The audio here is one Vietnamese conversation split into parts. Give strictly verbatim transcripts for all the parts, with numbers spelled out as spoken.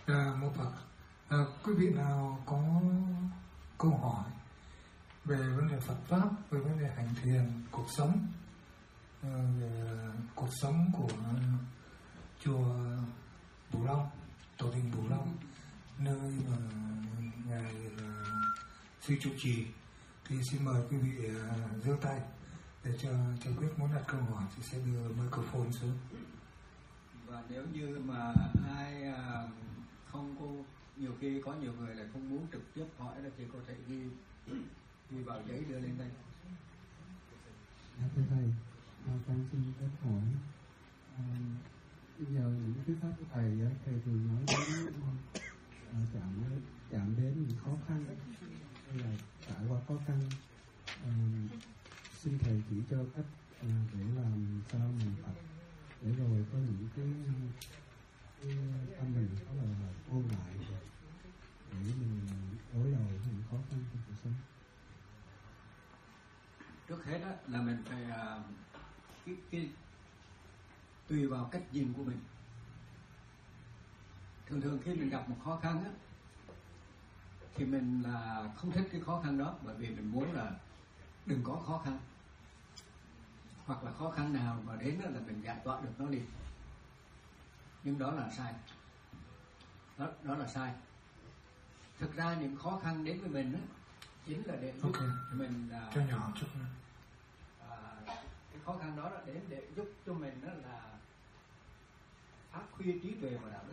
À, mô Phật. À, quý vị nào có câu hỏi về vấn đề Phật pháp, về vấn đề hành thiền, cuộc sống, về cuộc sống của chùa Bửu Long, tổ đình Bửu Long, nơi mà ngài là sư trụ trì, thì xin mời quý vị giơ tay để cho cho Quyết muốn đặt câu hỏi thì sẽ đưa microphone xuống. Và nếu như mà ai à, không có, nhiều khi có nhiều người là không muốn trực tiếp hỏi thì có thể ghi ghi vào giấy đưa lên đây. Dạ thưa thầy, à, con xin phép hỏi, à, bây giờ những cái pháp của thầy thầy thường nói đến à, chạm chạm đến những khó khăn hay là trải qua khó khăn, à, xin thầy chỉ cho cách à, để làm sao mình tập để rồi có những cái, cái tâm mình có là ôn lại để mình đối đầu với những khó khăn trong cuộc sống. Trước hết đó, là mình phải uh, cái, cái, tùy vào cách nhìn của mình. Thường thường khi mình gặp một khó khăn á, thì mình là không thích cái khó khăn đó, bởi vì mình muốn là đừng có khó khăn, hoặc là khó khăn nào mà đến là mình giải tỏa được nó đi. Nhưng đó là sai. Đó, đó là sai. Thực ra những khó khăn đến với mình á, chính là để giúp okay. mình uh, cho nhỏ chút nữa. Uh, cái khó khăn đó là đến để giúp cho mình đó là phát huy trí tuệ và đạo đức.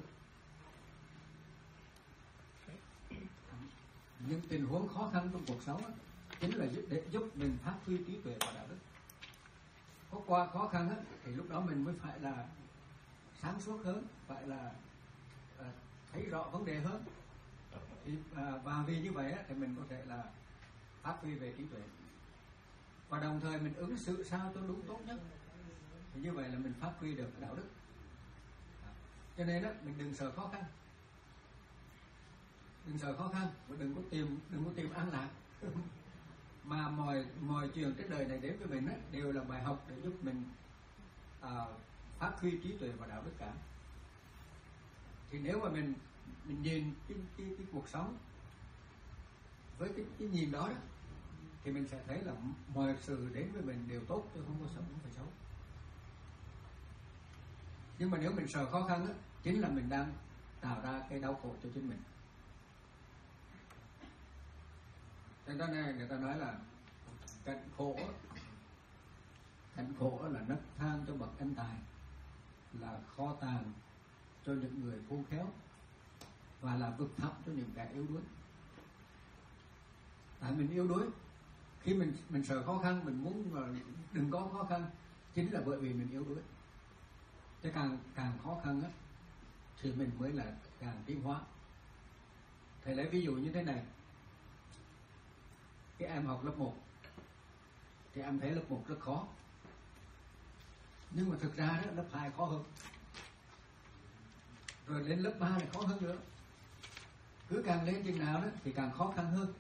Những tình huống khó khăn trong cuộc sống đó, chính là để giúp mình phát huy trí tuệ và đạo đức. Có qua khó khăn đó, thì lúc đó mình mới phải là sáng suốt hơn, phải là uh, thấy rõ vấn đề hơn. Thì, uh, và vì như vậy á, thì mình có thể là phát huy về trí tuệ, và đồng thời mình ứng xử sao cho đúng tốt nhất, thì như vậy là mình phát huy được đạo đức. Cho nên đó, mình đừng sợ khó khăn, đừng sợ khó khăn và đừng có tìm đừng có tìm an lạc. Mà mọi mọi chuyện trên đời này đến với mình đó, đều là bài học để giúp mình uh, phát huy trí tuệ và đạo đức cả. Thì nếu mà mình mình nhìn cái, cái, cái cuộc sống với cái, cái nhìn đó, đó thì mình sẽ thấy là mọi sự đến với mình đều tốt, chứ không có sợ không phải xấu. Nhưng mà nếu mình sợ khó khăn đó, chính là mình đang tạo ra cái đau khổ cho chính mình. Cho nên người ta nói là cảnh khổ cảnh khổ là nấc thang cho bậc anh tài, là kho tàng cho những người khôn khéo, và là vực thẳm cho những kẻ yếu đuối. Tại mình yếu đuối, khi mình mình sợ khó khăn, mình muốn mà đừng có khó khăn, chính là bởi vì mình yếu đuối. Thế càng càng khó khăn á, thì mình mới là càng tiến hóa. Thầy lấy ví dụ như thế này. Cái em học lớp một thì em thấy lớp một rất khó, nhưng mà thực ra đó, lớp hai khó hơn, rồi lên lớp ba thì khó hơn nữa. Cứ càng lên chừng nào đó thì càng khó khăn hơn.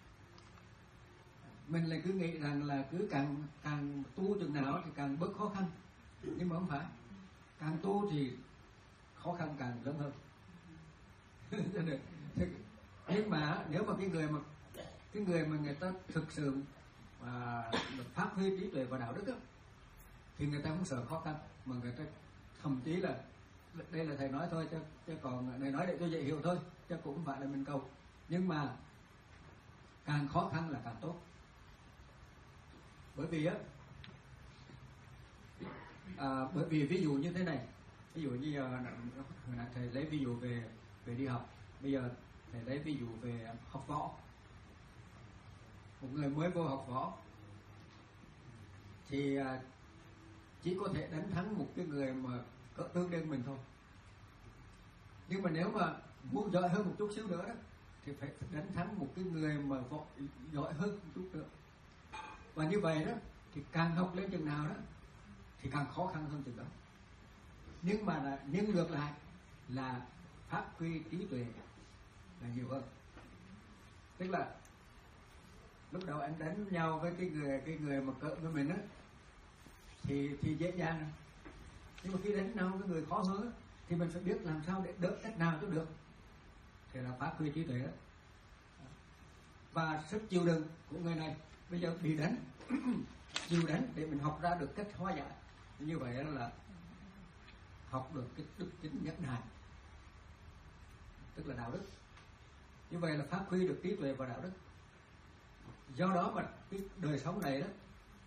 Mình lại cứ nghĩ rằng là cứ càng càng tu chừng nào thì càng bớt khó khăn, nhưng mà không phải. Càng tu thì khó khăn càng lớn hơn. Nhưng mà nếu mà cái người mà cái người mà người ta thực sự mà phát huy trí tuệ và đạo đức đó, thì người ta không sợ khó khăn, mà người ta thậm chí là, đây là thầy nói thôi chứ, chứ còn thầy nói để cho dễ hiểu thôi, chứ cũng không phải là mình cầu. Nhưng mà càng khó khăn là càng tốt. Bởi vì á à, bởi vì ví dụ như thế này, ví dụ như hồi nãy thầy lấy ví dụ về về đi học, bây giờ thầy lấy ví dụ về học võ. Một người mới vô học võ thì à, chỉ có thể đánh thắng một cái người mà cỡ tương đương mình thôi. Nhưng mà nếu mà muốn giỏi hơn một chút xíu nữa đó, thì phải đánh thắng một cái người mà giỏi hơn một chút nữa. Và như vậy đó, thì càng học lên chừng nào đó thì càng khó khăn hơn chừng đó. Nhưng mà là, nhưng ngược lại là phát huy trí tuệ là nhiều hơn. Tức là lúc đầu anh đánh nhau với cái người cái người mà cỡ với mình á, thì thì dễ dàng. Nhưng mà khi đánh nhau với người khó hơn á, thì mình phải biết làm sao để đỡ cách nào cho được. thì là phát huy trí tuệ đó. Và sức chịu đựng của người này bây giờ bị đánh chịu đánh để mình học ra được cách hóa giải, như vậy là học được cái đức tính nhẫn nại, tức là đạo đức. Như vậy là phát huy được trí tuệ và đạo đức. Do đó mà cái đời sống này đó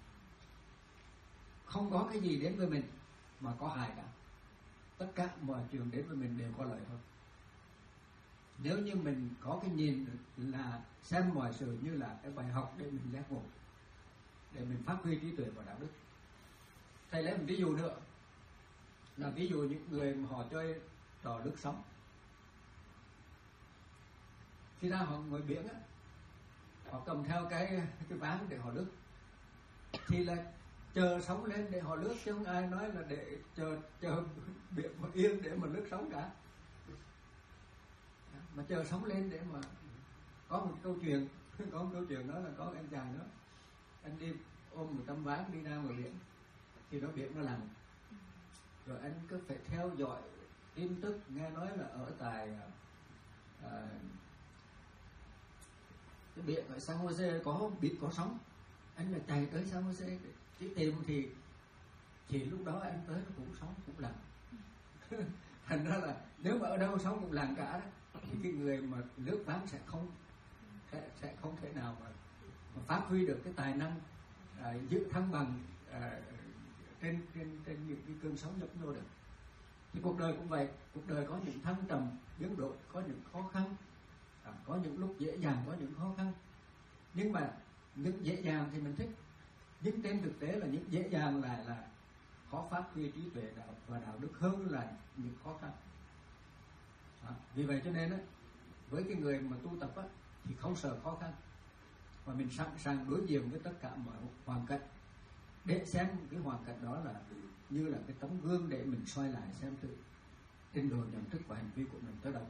không có cái gì đến với mình mà có hại cả. Tất cả mọi chuyện đến với mình đều có lợi thôi. Nếu như mình có cái nhìn là xem mọi sự như là cái bài học để mình giác ngộ, để mình phát huy trí tuệ và đạo đức. Thầy lấy một ví dụ nữa, là ví dụ những người mà họ chơi trò lướt sóng. Khi ra họ ngồi biển á, họ cầm theo cái cái ván để họ lướt, thì là chờ sóng lên để họ lướt, chứ không ai nói là để chờ chờ biển mà yên để mà lướt sóng cả. Mà chờ sóng lên để mà có một câu chuyện có một câu chuyện đó là có anh chàng đó, anh đi ôm một tấm ván đi ra ngoài biển, thì nó biển nó lặng, rồi anh cứ phải theo dõi tin tức, nghe nói là ở tại à, cái biển ở San Jose có biển có sóng, anh là chạy tới San Jose để tìm, thì thì lúc đó anh tới nó cũng sóng cũng lặng. Thành ra là nếu mà ở đâu sóng cũng lặng cả đó, thì cái người mà lướt ván sẽ không sẽ, sẽ không thể nào mà, mà phát huy được cái tài năng à, giữ thăng bằng à, trên trên trên những cái cơn sóng nhấp nhô được. Thì cuộc đời cũng vậy, cuộc đời có những thăng trầm biến đổi, có những khó khăn, à, có những lúc dễ dàng, có những khó khăn. Nhưng mà những dễ dàng thì mình thích, nhưng trên thực tế là những dễ dàng lại là khó phát huy trí tuệ đạo và đạo đức hơn là những khó khăn. À, vì vậy cho nên á, với cái người mà tu tập á, thì không sợ khó khăn, và mình sẵn sàng đối diện với tất cả mọi hoàn cảnh, để xem cái hoàn cảnh đó là như là cái tấm gương để mình soi lại xem tự trình độ nhận thức và hành vi của mình tới đâu.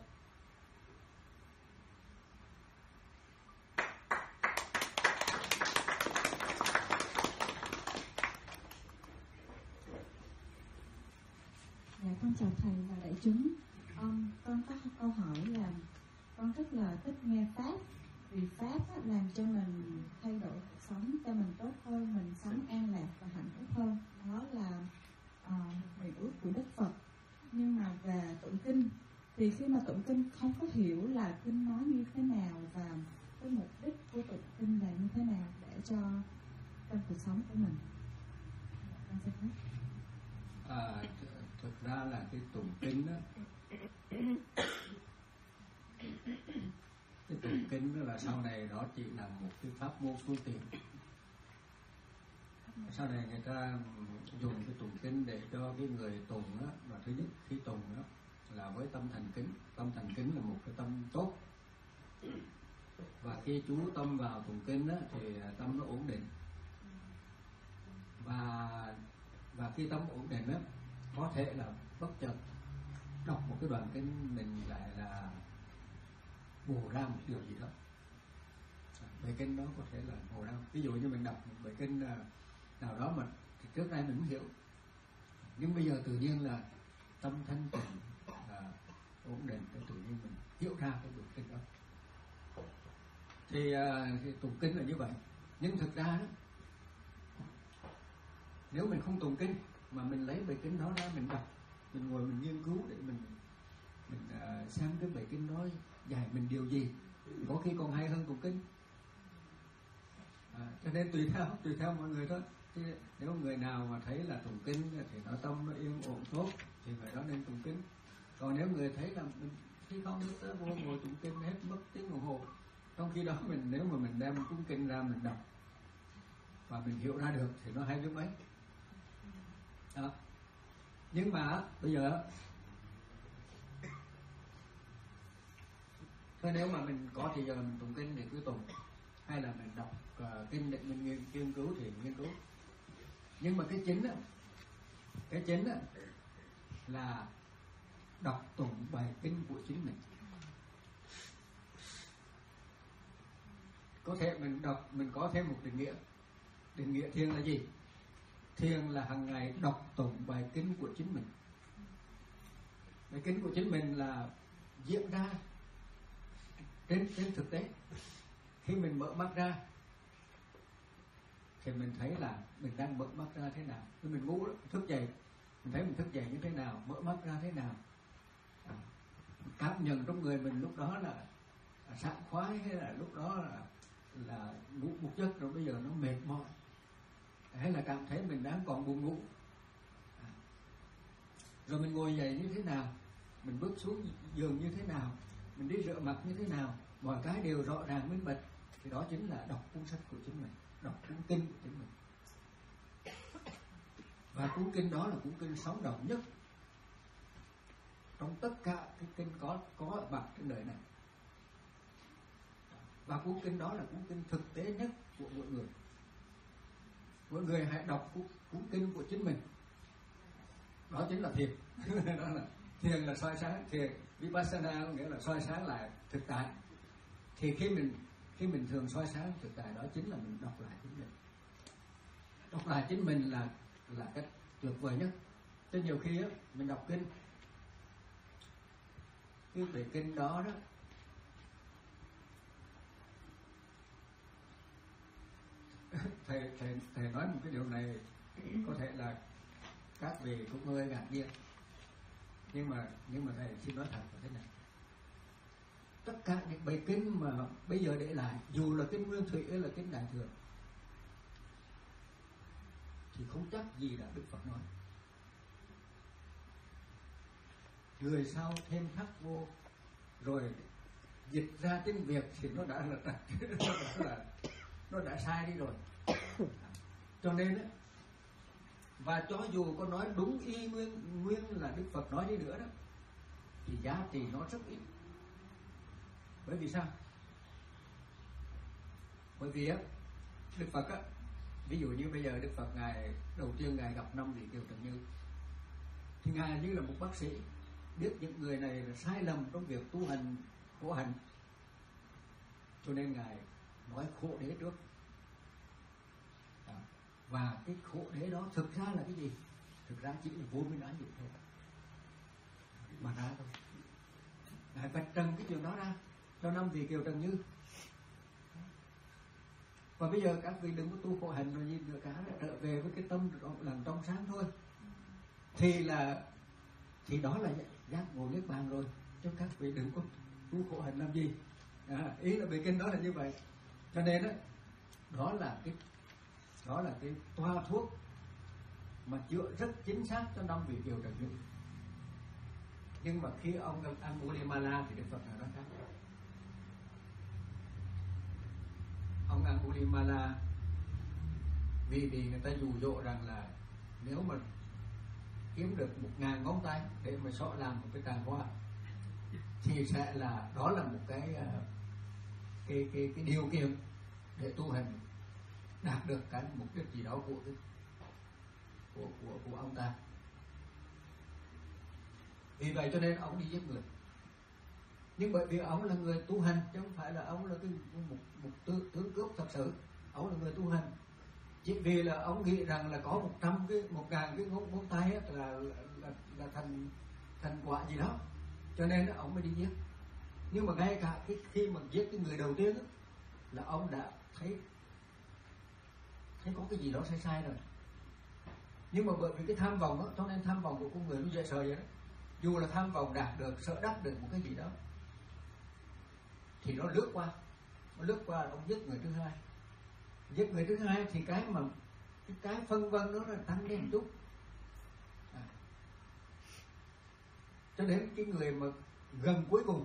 Dạ, con chào thầy và đại chúng. Um, con có câu hỏi là con rất là thích nghe pháp, vì pháp á, làm cho mình thay đổi cuộc sống cho mình tốt hơn, mình sống an lạc và hạnh phúc hơn. Đó là uh, nguyện ước của Đức Phật. Nhưng mà về tụng kinh thì khi mà tụng kinh không có hiểu là kinh nói như thế nào và cái mục đích của tụng kinh là như thế nào để cho trong cuộc sống của mình. Con xin hết. À, thực ra là cái tụng kinh đó, cái tụng kinh đó là sau này đó chỉ là một cái pháp môn phương tiện. Sau này người ta dùng cái tụng kinh để cho cái người tụng đó, và thứ nhất khi tụng đó là với tâm thành kính. Tâm thành kính là một cái tâm tốt, và khi chú tâm vào tụng kinh đó thì tâm nó ổn định, và và khi tâm ổn định đó có thể là bất chợt đọc một cái đoạn kinh mình lại là bổ ra một điều gì đó. Bài kinh đó có thể là bổ ra, ví dụ như mình đọc một bài kinh nào đó mà trước đây mình không hiểu, nhưng bây giờ tự nhiên là tâm thanh tịnh là ổn định, thì tự nhiên mình hiểu ra cái đoạn kinh đó. Thì, thì tụng kinh là như vậy. Nhưng thực ra đó, nếu mình không tụng kinh mà mình lấy bài kinh đó ra mình đọc, mình ngồi mình nghiên cứu để mình mình uh, xem cái bài kinh đó dạy mình điều gì, có khi còn hay hơn tụng kinh. À, cho nên tùy theo tùy theo mọi người thôi. Thì nếu người nào mà thấy là tụng kinh thì nó tâm nó yên ổn tốt thì người đó nên tụng kinh. Còn nếu người thấy là mình khi không tới vô ngồi tụng kinh hết mất tiếng đồng hồ, trong khi đó mình nếu mà mình đem cuốn kinh ra mình đọc và mình hiểu ra được thì nó hay biết mấy. Đó. Nhưng mà bây giờ thôi, nếu mà mình có thì giờ mình tụng kinh thì cứ tụng, hay là mình đọc uh, kinh để mình nghiên, nghiên cứu thì nghiên cứu. Nhưng mà cái chính á, cái chính á là đọc tụng bài kinh của chính mình. Có thể mình đọc, mình có thêm một định nghĩa. Định nghĩa thiền là gì? Thiền là hàng ngày đọc tụng bài kinh của chính mình. Bài kinh của chính mình là diễn ra trên trên thực tế khi mình mở mắt ra thì mình thấy là mình đang mở mắt ra thế nào. Khi mình ngủ thức dậy, mình thấy mình thức dậy như thế nào, mở mắt ra thế nào, à, cảm nhận trong người mình lúc đó là, là sảng khoái hay là lúc đó là là ngủ một giấc rồi bây giờ nó mệt mỏi, hay là cảm thấy mình đang còn buồn ngủ, à, rồi mình ngồi dậy như thế nào, mình bước xuống giường như thế nào, mình đi rửa mặt như thế nào, mọi cái đều rõ ràng minh bạch. Thì đó chính là đọc cuốn sách của chính mình, đọc cuốn kinh của chính mình. Và cuốn kinh đó là cuốn kinh sống động nhất trong tất cả cái kinh có có mặt trên đời này. Và cuốn kinh đó là cuốn kinh thực tế nhất của mọi người. Mọi người hãy đọc cuốn, cuốn kinh của chính mình. Đó chính là thiền. Đó là thiền là soi sáng, thiền vipassana có nghĩa là soi sáng lại thực tại. Thì khi mình khi mình thường soi sáng thực tại đó chính là mình đọc lại chính mình. Đọc lại chính mình là là cách tuyệt vời nhất. Cho nhiều khi á mình đọc kinh, cái bài kinh đó đó thầy thầy thầy nói một cái điều này có thể là các vị cũng hơi ngạc nhiên, nhưng mà nhưng mà thầy xin nói thật là thế này: tất cả những bài kinh mà bây giờ để lại, dù là kinh Nguyên Thủy hay là kinh Đại Thừa, thì không chắc gì đã Đức Phật nói. Người sau thêm thắt vô rồi dịch ra tiếng Việt thì nó đã là nó đã là nó đã sai đi rồi. Cho nên ấy, và cho dù có nói đúng y nguyên nguyên là Đức Phật nói đi nữa đó, thì giá trị nó rất ít. Bởi vì sao? Bởi vì á Đức Phật á, ví dụ như bây giờ Đức Phật ngài đầu tiên ngài gặp năm vị Kiều Trần Như, thì ngài như là một bác sĩ biết những người này là sai lầm trong việc tu hành khổ hạnh, cho nên ngài nói khổ đế trước. Và cái khổ đế đó thực ra là cái gì? Thực ra chỉ là vô minh ái dục thôi mà ra thôi. Ngài vạch trần cái chuyện đó ra cho năm vị Kiều Trần Như. Và bây giờ các vị đừng có tu khổ hạnh rồi nhìn nữa cả, trở về với cái tâm làm trong sáng thôi, thì là thì đó là giác ngộ niết bàn rồi. Cho các vị đừng có tu khổ hạnh làm gì. À, ý là bài kinh đó là như vậy. Cho nên đó, đó là cái đó là cái toa thuốc mà chữa rất chính xác cho năm vị Kiều Trần Như. Nhưng mà khi ông gặp Angulimala thì Đức Phật nói khác. Ông Angulimala vì bị người ta dụ dỗ rằng là nếu mà kiếm được một ngàn ngón tay để mà sọ làm một cái tràng hoa thì sẽ là đó là một cái cái cái, cái điều kiện để tu hành đạt được cái mục đích gì đó của cái, của của của ông ta. Vì vậy cho nên ông đi giết người. Nhưng bởi vì ông là người tu hành chứ không phải là ông là cái một, một tướng, tướng cướp thật sự. Ông là người tu hành. Chỉ vì là ông nghĩ rằng là có một trăm cái một ngàn cái ngón, ngón tay là, là là là thành thành quả gì đó, cho nên đó, ông mới đi giết. Nhưng mà ngay cả cái khi mà giết cái người đầu tiên đó, là ông đã thấy thấy có cái gì đó sai sai rồi. Nhưng mà bởi vì cái tham vọng đó, cho nên tham vọng của con người nó dễ sợ vậy đó. Dù là tham vọng đạt được, sợ đắc được một cái gì đó, thì nó lướt qua, nó lướt qua ông giết người thứ hai. Giết người thứ hai thì cái mà cái, cái phân vân đó là tăng lên một chút. À. Cho đến cái người mà gần cuối cùng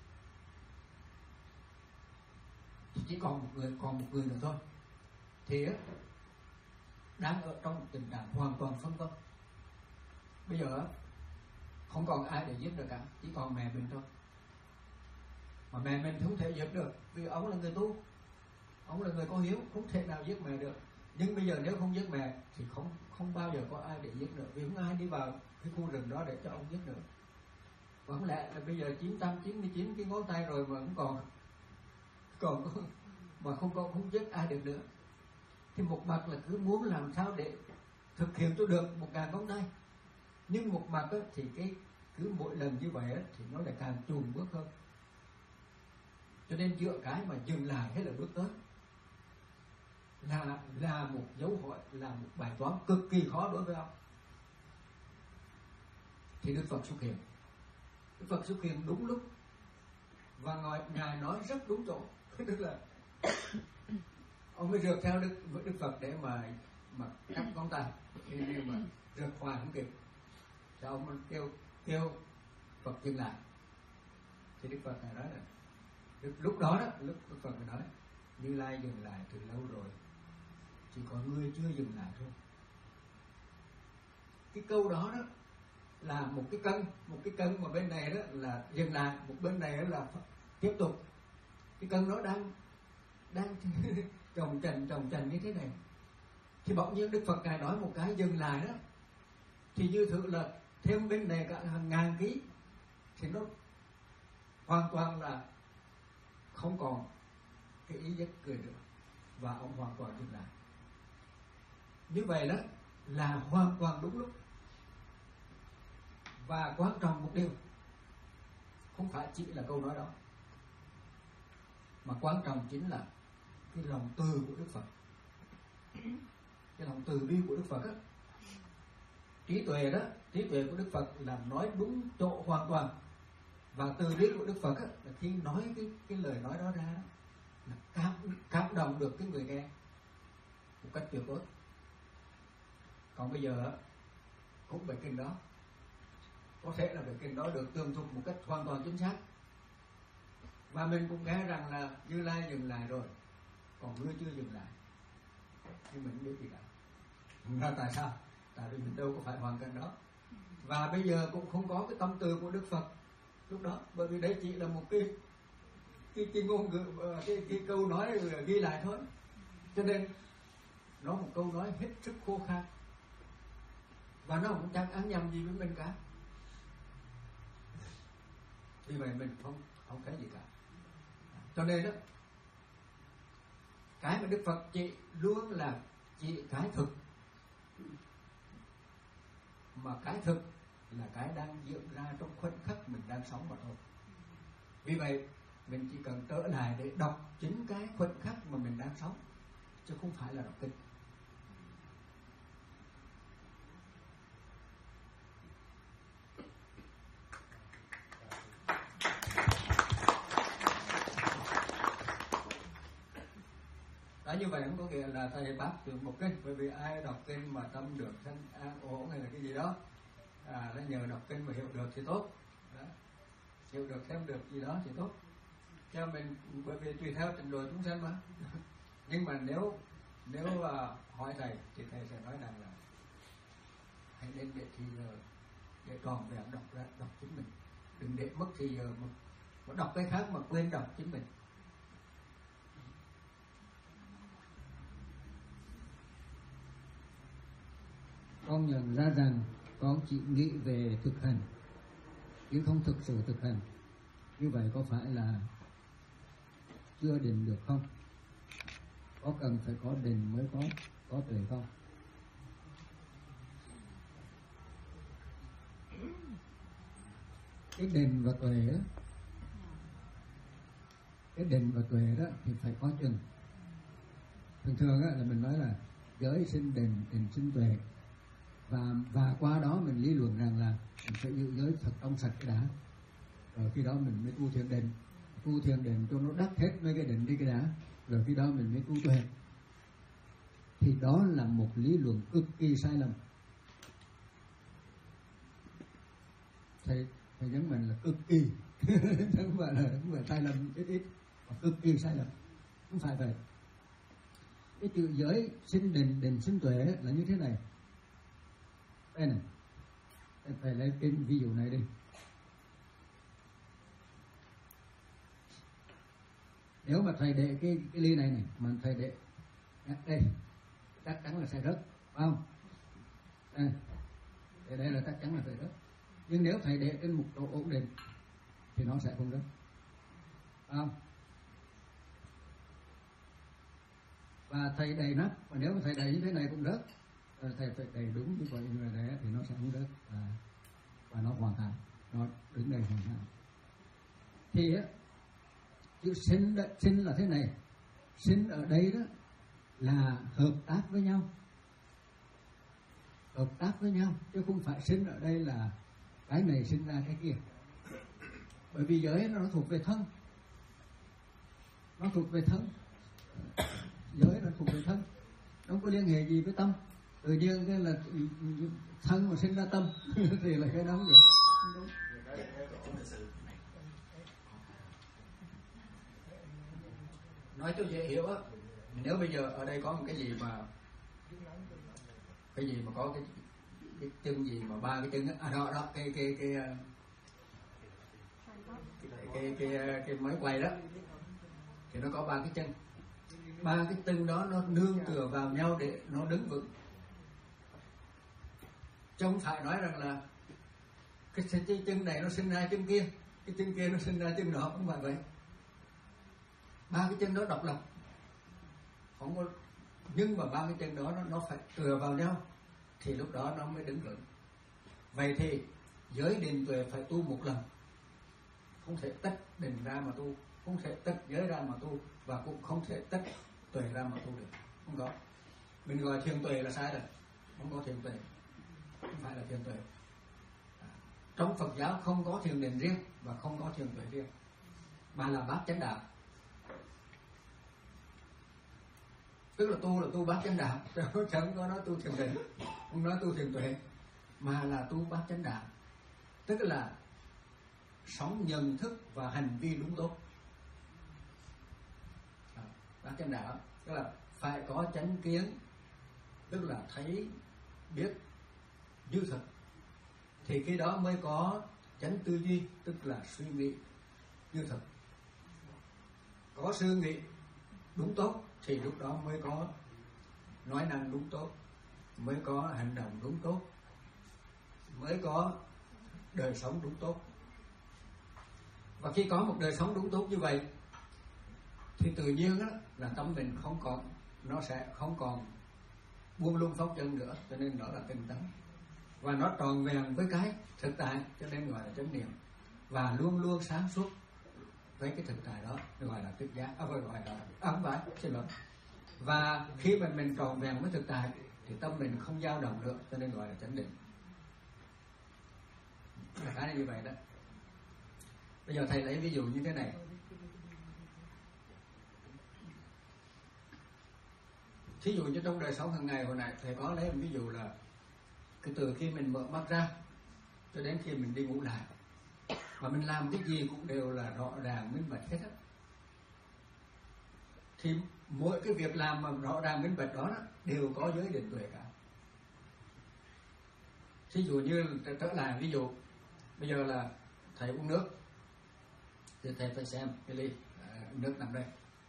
thì chỉ còn một người, còn một người nữa thôi, thì đang ở trong một tình trạng hoàn toàn phân vân. Bây giờ không còn ai để giết được cả, chỉ còn mẹ mình thôi. Mà mẹ mình không thể giết được vì ông là người tu, ông là người có hiếu, không thể nào giết mẹ được. Nhưng bây giờ nếu không giết mẹ thì không không bao giờ có ai để giết được, vì không ai đi vào cái khu rừng đó để cho ông giết được. Và không lẽ là bây giờ chín trăm chín mươi chín cái ngón tay rồi mà cũng còn còn mà không còn không giết ai được nữa. Thì một mặt là cứ muốn làm sao để thực hiện cho được một ngàn ngón tay, nhưng một mặt thì cái cứ mỗi lần như vậy thì nó lại càng chùn bước hơn. Cho nên giữa cái mà dừng lại hay là bước tới là là một dấu hỏi, là một bài toán cực kỳ khó đối với ông. Thì Đức Phật xuất hiện. Đức Phật xuất hiện đúng lúc và ngài, ngài nói rất đúng chỗ. Tức là ông mới rượt theo Đức, Đức Phật để mà mà cắt ngón tay, nhưng mà rượt hoài không kịp. Thì ông kêu kêu Phật dừng lại. Thì Đức Phật này nói là lúc đó đó, lúc Đức Phật nói Như Lai dừng lại từ lâu rồi, chỉ có ngươi chưa dừng lại thôi. Cái câu đó đó là một cái cân, một cái cân mà bên này đó là dừng lại, một bên này đó là tiếp tục. Cái cân đó đang đang trồng trành trồng trành như thế này. Thì bỗng nhiên Đức Phật ngài nói một cái dừng lại đó, thì như thử là thêm bên này cả hàng ngàn ký, thì nó hoàn toàn là không còn cái ý giấc cười nữa, và ông hoàn toàn dừng lại. Như vậy đó là hoàn toàn đúng lúc. Và quan trọng một điều, không phải chỉ là câu nói đó, mà quan trọng chính là cái lòng từ của Đức Phật, cái lòng từ bi của Đức Phật á. Trí tuệ đó, trí tuệ của Đức Phật là nói đúng chỗ hoàn toàn. Và từ bi của Đức Phật á, là khi nói cái, cái lời nói đó ra đó, là cảm, cảm động được cái người nghe một cách tuyệt đối. Còn bây giờ cũng bài kinh đó, có thể là bài kinh đó được tường thuật một cách hoàn toàn chính xác, và mình cũng nghe rằng là Như Lai dừng lại rồi, còn ngươi chưa dừng lại, nhưng mình không biết gì cả. Là tại sao? Tại vì mình đâu có phải hoàn cảnh đó. Và bây giờ cũng không có cái tâm từ của Đức Phật lúc đó, bởi vì đấy chỉ là một cái cái, cái ngôn ngữ, cái, cái câu nói ghi lại thôi. Cho nên nó một câu nói hết sức khô khan, và nó cũng chẳng ăn nhầm gì với mình cả. Vì vậy mình không không thấy gì cả. Cho nên đó, cái mà Đức Phật chỉ luôn là chỉ cái thực, mà cái thực là cái đang diễn ra trong khoảnh khắc mình đang sống mà thôi. Vì vậy mình chỉ cần trở lại để đọc chính cái khoảnh khắc mà mình đang sống, chứ không phải là đọc kinh. Đã như vậy không có nghĩa là thầy bắt được một kinh, bởi vì ai đọc kinh mà tâm được thân an ổn hay là cái gì đó, à, nó nhờ đọc kinh mà hiểu được thì tốt. Đó. Hiểu được thêm được gì đó thì tốt. Theo mình, bởi vì tùy theo trình độ chúng sanh mà. Nhưng mà nếu nếu uh, hỏi thầy thì thầy sẽ nói rằng là hãy đến để thì giờ để tròn vẹn đọc ra, đọc chính mình, đừng để mất thì giờ mà, mà đọc cái khác mà quên đọc chính mình. Con nhận ra rằng con chỉ nghĩ về thực hành chứ không thực sự thực hành. Như vậy có phải là chưa định được không? Có cần phải có định mới có có tuệ không? Cái định và tuệ đó, cái định và tuệ đó thì phải có chừng. Thường thường á, là mình nói là giới sinh định, định sinh tuệ. Và, và qua đó mình lý luận rằng là mình phải giữ giới thật trong sạch cái đã, rồi khi đó mình mới tu thiền định, tu thiền định cho nó đắc hết mấy cái định đi cái đã, rồi khi đó mình mới tu tuệ. Thì đó là một lý luận cực kỳ sai lầm. Thầy thầy nhấn mạnh là cực kỳ, không phải là không phải sai lầm ít ít, mà cực kỳ sai lầm. Không phải vậy. Cái chữ giới sinh định, định sinh tuệ là như thế này. Đây này, thầy lấy cái ví dụ này đi. Nếu mà thầy để cái, cái ly này này, mà thầy để đây, chắc chắn là sẽ rớt, phải không? Đây, để đây là chắc chắn là sẽ rớt. Nhưng nếu thầy để trên một độ ổn định thì nó sẽ không rớt, phải không? Và thầy đầy nắp, và nếu mà thầy đầy như thế này cũng rớt, thầy phải đầy đúng như vậy người đấy thì nó sẽ không rớt, và, và nó hoàn hảo, nó đứng đây hoàn hảo. Thì á, chữ sinh đó, sinh là thế này, sinh ở đây đó là hợp tác với nhau, hợp tác với nhau, chứ không phải sinh ở đây là cái này sinh ra cái kia. Bởi vì giới nó thuộc về thân, nó thuộc về thân, giới nó thuộc về thân, nó không có liên hệ gì với tâm. Tự nhiên cái là thân mà sinh ra tâm thì là cái đó không được. Đúng. Nói cho dễ hiểu á, nếu bây giờ ở đây có một cái gì mà cái gì mà có cái cái chân gì mà ba cái chân á, à đó đó cái cái cái cái cái cái, cái, cái máy quay đó thì nó có ba cái chân, ba cái chân đó nó nương tựa vào nhau để nó đứng vững, chứ không phải nói rằng là cái chân này nó sinh ra chân kia, cái chân kia nó sinh ra chân đó, không phải vậy. Ba cái chân đó độc lập, không có, nhưng mà ba cái chân đó nó, nó phải tựa vào nhau thì lúc đó nó mới đứng vững. Vậy thì giới định tuệ phải tu một lần, không thể tách định ra mà tu, không thể tách giới ra mà tu, và cũng không thể tách tuệ ra mà tu được, không có. Mình gọi thiền tuệ là sai rồi, không có thiền tuệ, không phải là thiền tuệ. Trong Phật giáo không có thiền định riêng và không có thiền tuệ riêng, mà là bát chánh đạo. Tức là tu là tu bát chánh đạo, chẳng có nói tu thiền định, không nói tu thiền tuệ, mà là tu bát chánh đạo. Tức là sống nhận thức và hành vi đúng tốt. Bát chánh đạo tức là phải có chánh kiến, tức là thấy biết như thật, thì khi đó mới có chánh tư duy, tức là suy nghĩ như thật. Có suy nghĩ đúng tốt thì lúc đó mới có nói năng đúng tốt, mới có hành động đúng tốt, mới có đời sống đúng tốt. Và khi có một đời sống đúng tốt như vậy thì tự nhiên á, là tâm mình không còn, nó sẽ không còn buông lung phóng dật nữa, cho nên nó là tinh tấn. Và nó tròn vẹn với cái thực tại, cho nên gọi là chánh niệm. Và luôn luôn sáng suốt với cái thực tại đó, gọi là thức giác, à, gọi là ấm vãi, xin lỗi. Và khi mà mình tròn vẹn với thực tại thì tâm mình không dao động nữa, cho nên gọi là chánh định. Là cái này như vậy đó. Bây giờ thầy lấy ví dụ như thế này. Thí dụ như trong đời sống hàng ngày hồi nãy thầy có lấy một ví dụ là cái từ khi mình mở mắt ra cho đến khi mình đi ngủ lại, và mình làm cái gì cũng đều là rõ ràng minh bạch hết á. Thì mỗi cái việc làm mà rõ ràng minh bạch đó, đó đều có giới định tuệ cả. Thí dụ như trở lại ví dụ bây giờ là thầy uống nước thì thầy phải xem cái ly à, nước nằm đây,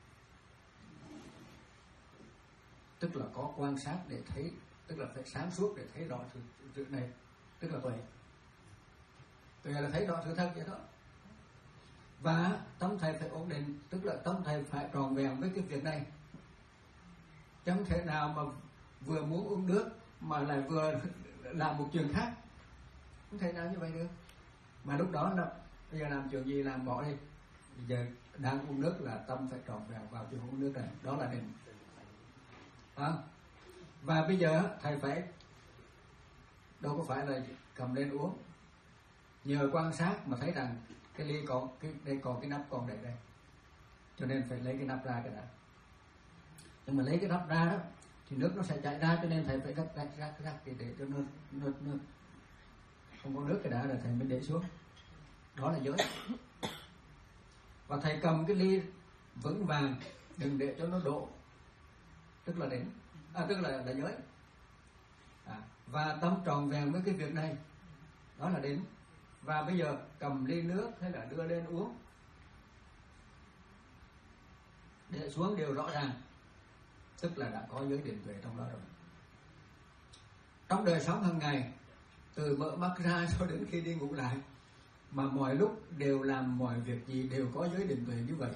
tức là có quan sát để thấy, tức là phải sáng suốt để thấy rõ sự, sự này, tức là tuệ. Tuệ là thấy rõ sự thật vậy đó. Và tâm thầy phải ổn định, tức là tâm thầy phải tròn vẹn với cái việc này. Chẳng thể nào mà vừa muốn uống nước mà lại vừa làm một chuyện khác, không thể nào như vậy được. Mà lúc đó là bây giờ làm chuyện gì làm bỏ đi, bây giờ đang uống nước là tâm phải tròn vẹn vào chuyện uống nước này, đó là định. À, và bây giờ thầy phải đâu có phải là cầm lên uống, nhờ quan sát mà thấy rằng cái ly còn cái đây còn cái nắp còn để đây, cho nên phải lấy cái nắp ra cái đã. Nhưng mà lấy cái nắp ra đó thì nước nó sẽ chảy ra, cho nên thầy phải rắc rắc rắc rắc để, để cho nó, nó, nó không có nước cái đã là thầy mới để xuống. Đó là giới. Và thầy cầm cái ly vững vàng, đừng để cho nó đổ, tức là định, à, tức là là giới. À, và tâm tròn vẹn với cái việc này, đó là định. Và bây giờ cầm ly nước hay là đưa lên uống, để xuống đều rõ ràng, tức là đã có giới định tuệ trong đó rồi. Trong đời sống hàng ngày, từ mở mắt ra cho đến khi đi ngủ lại, mà mọi lúc đều làm mọi việc gì đều có giới định tuệ như vậy.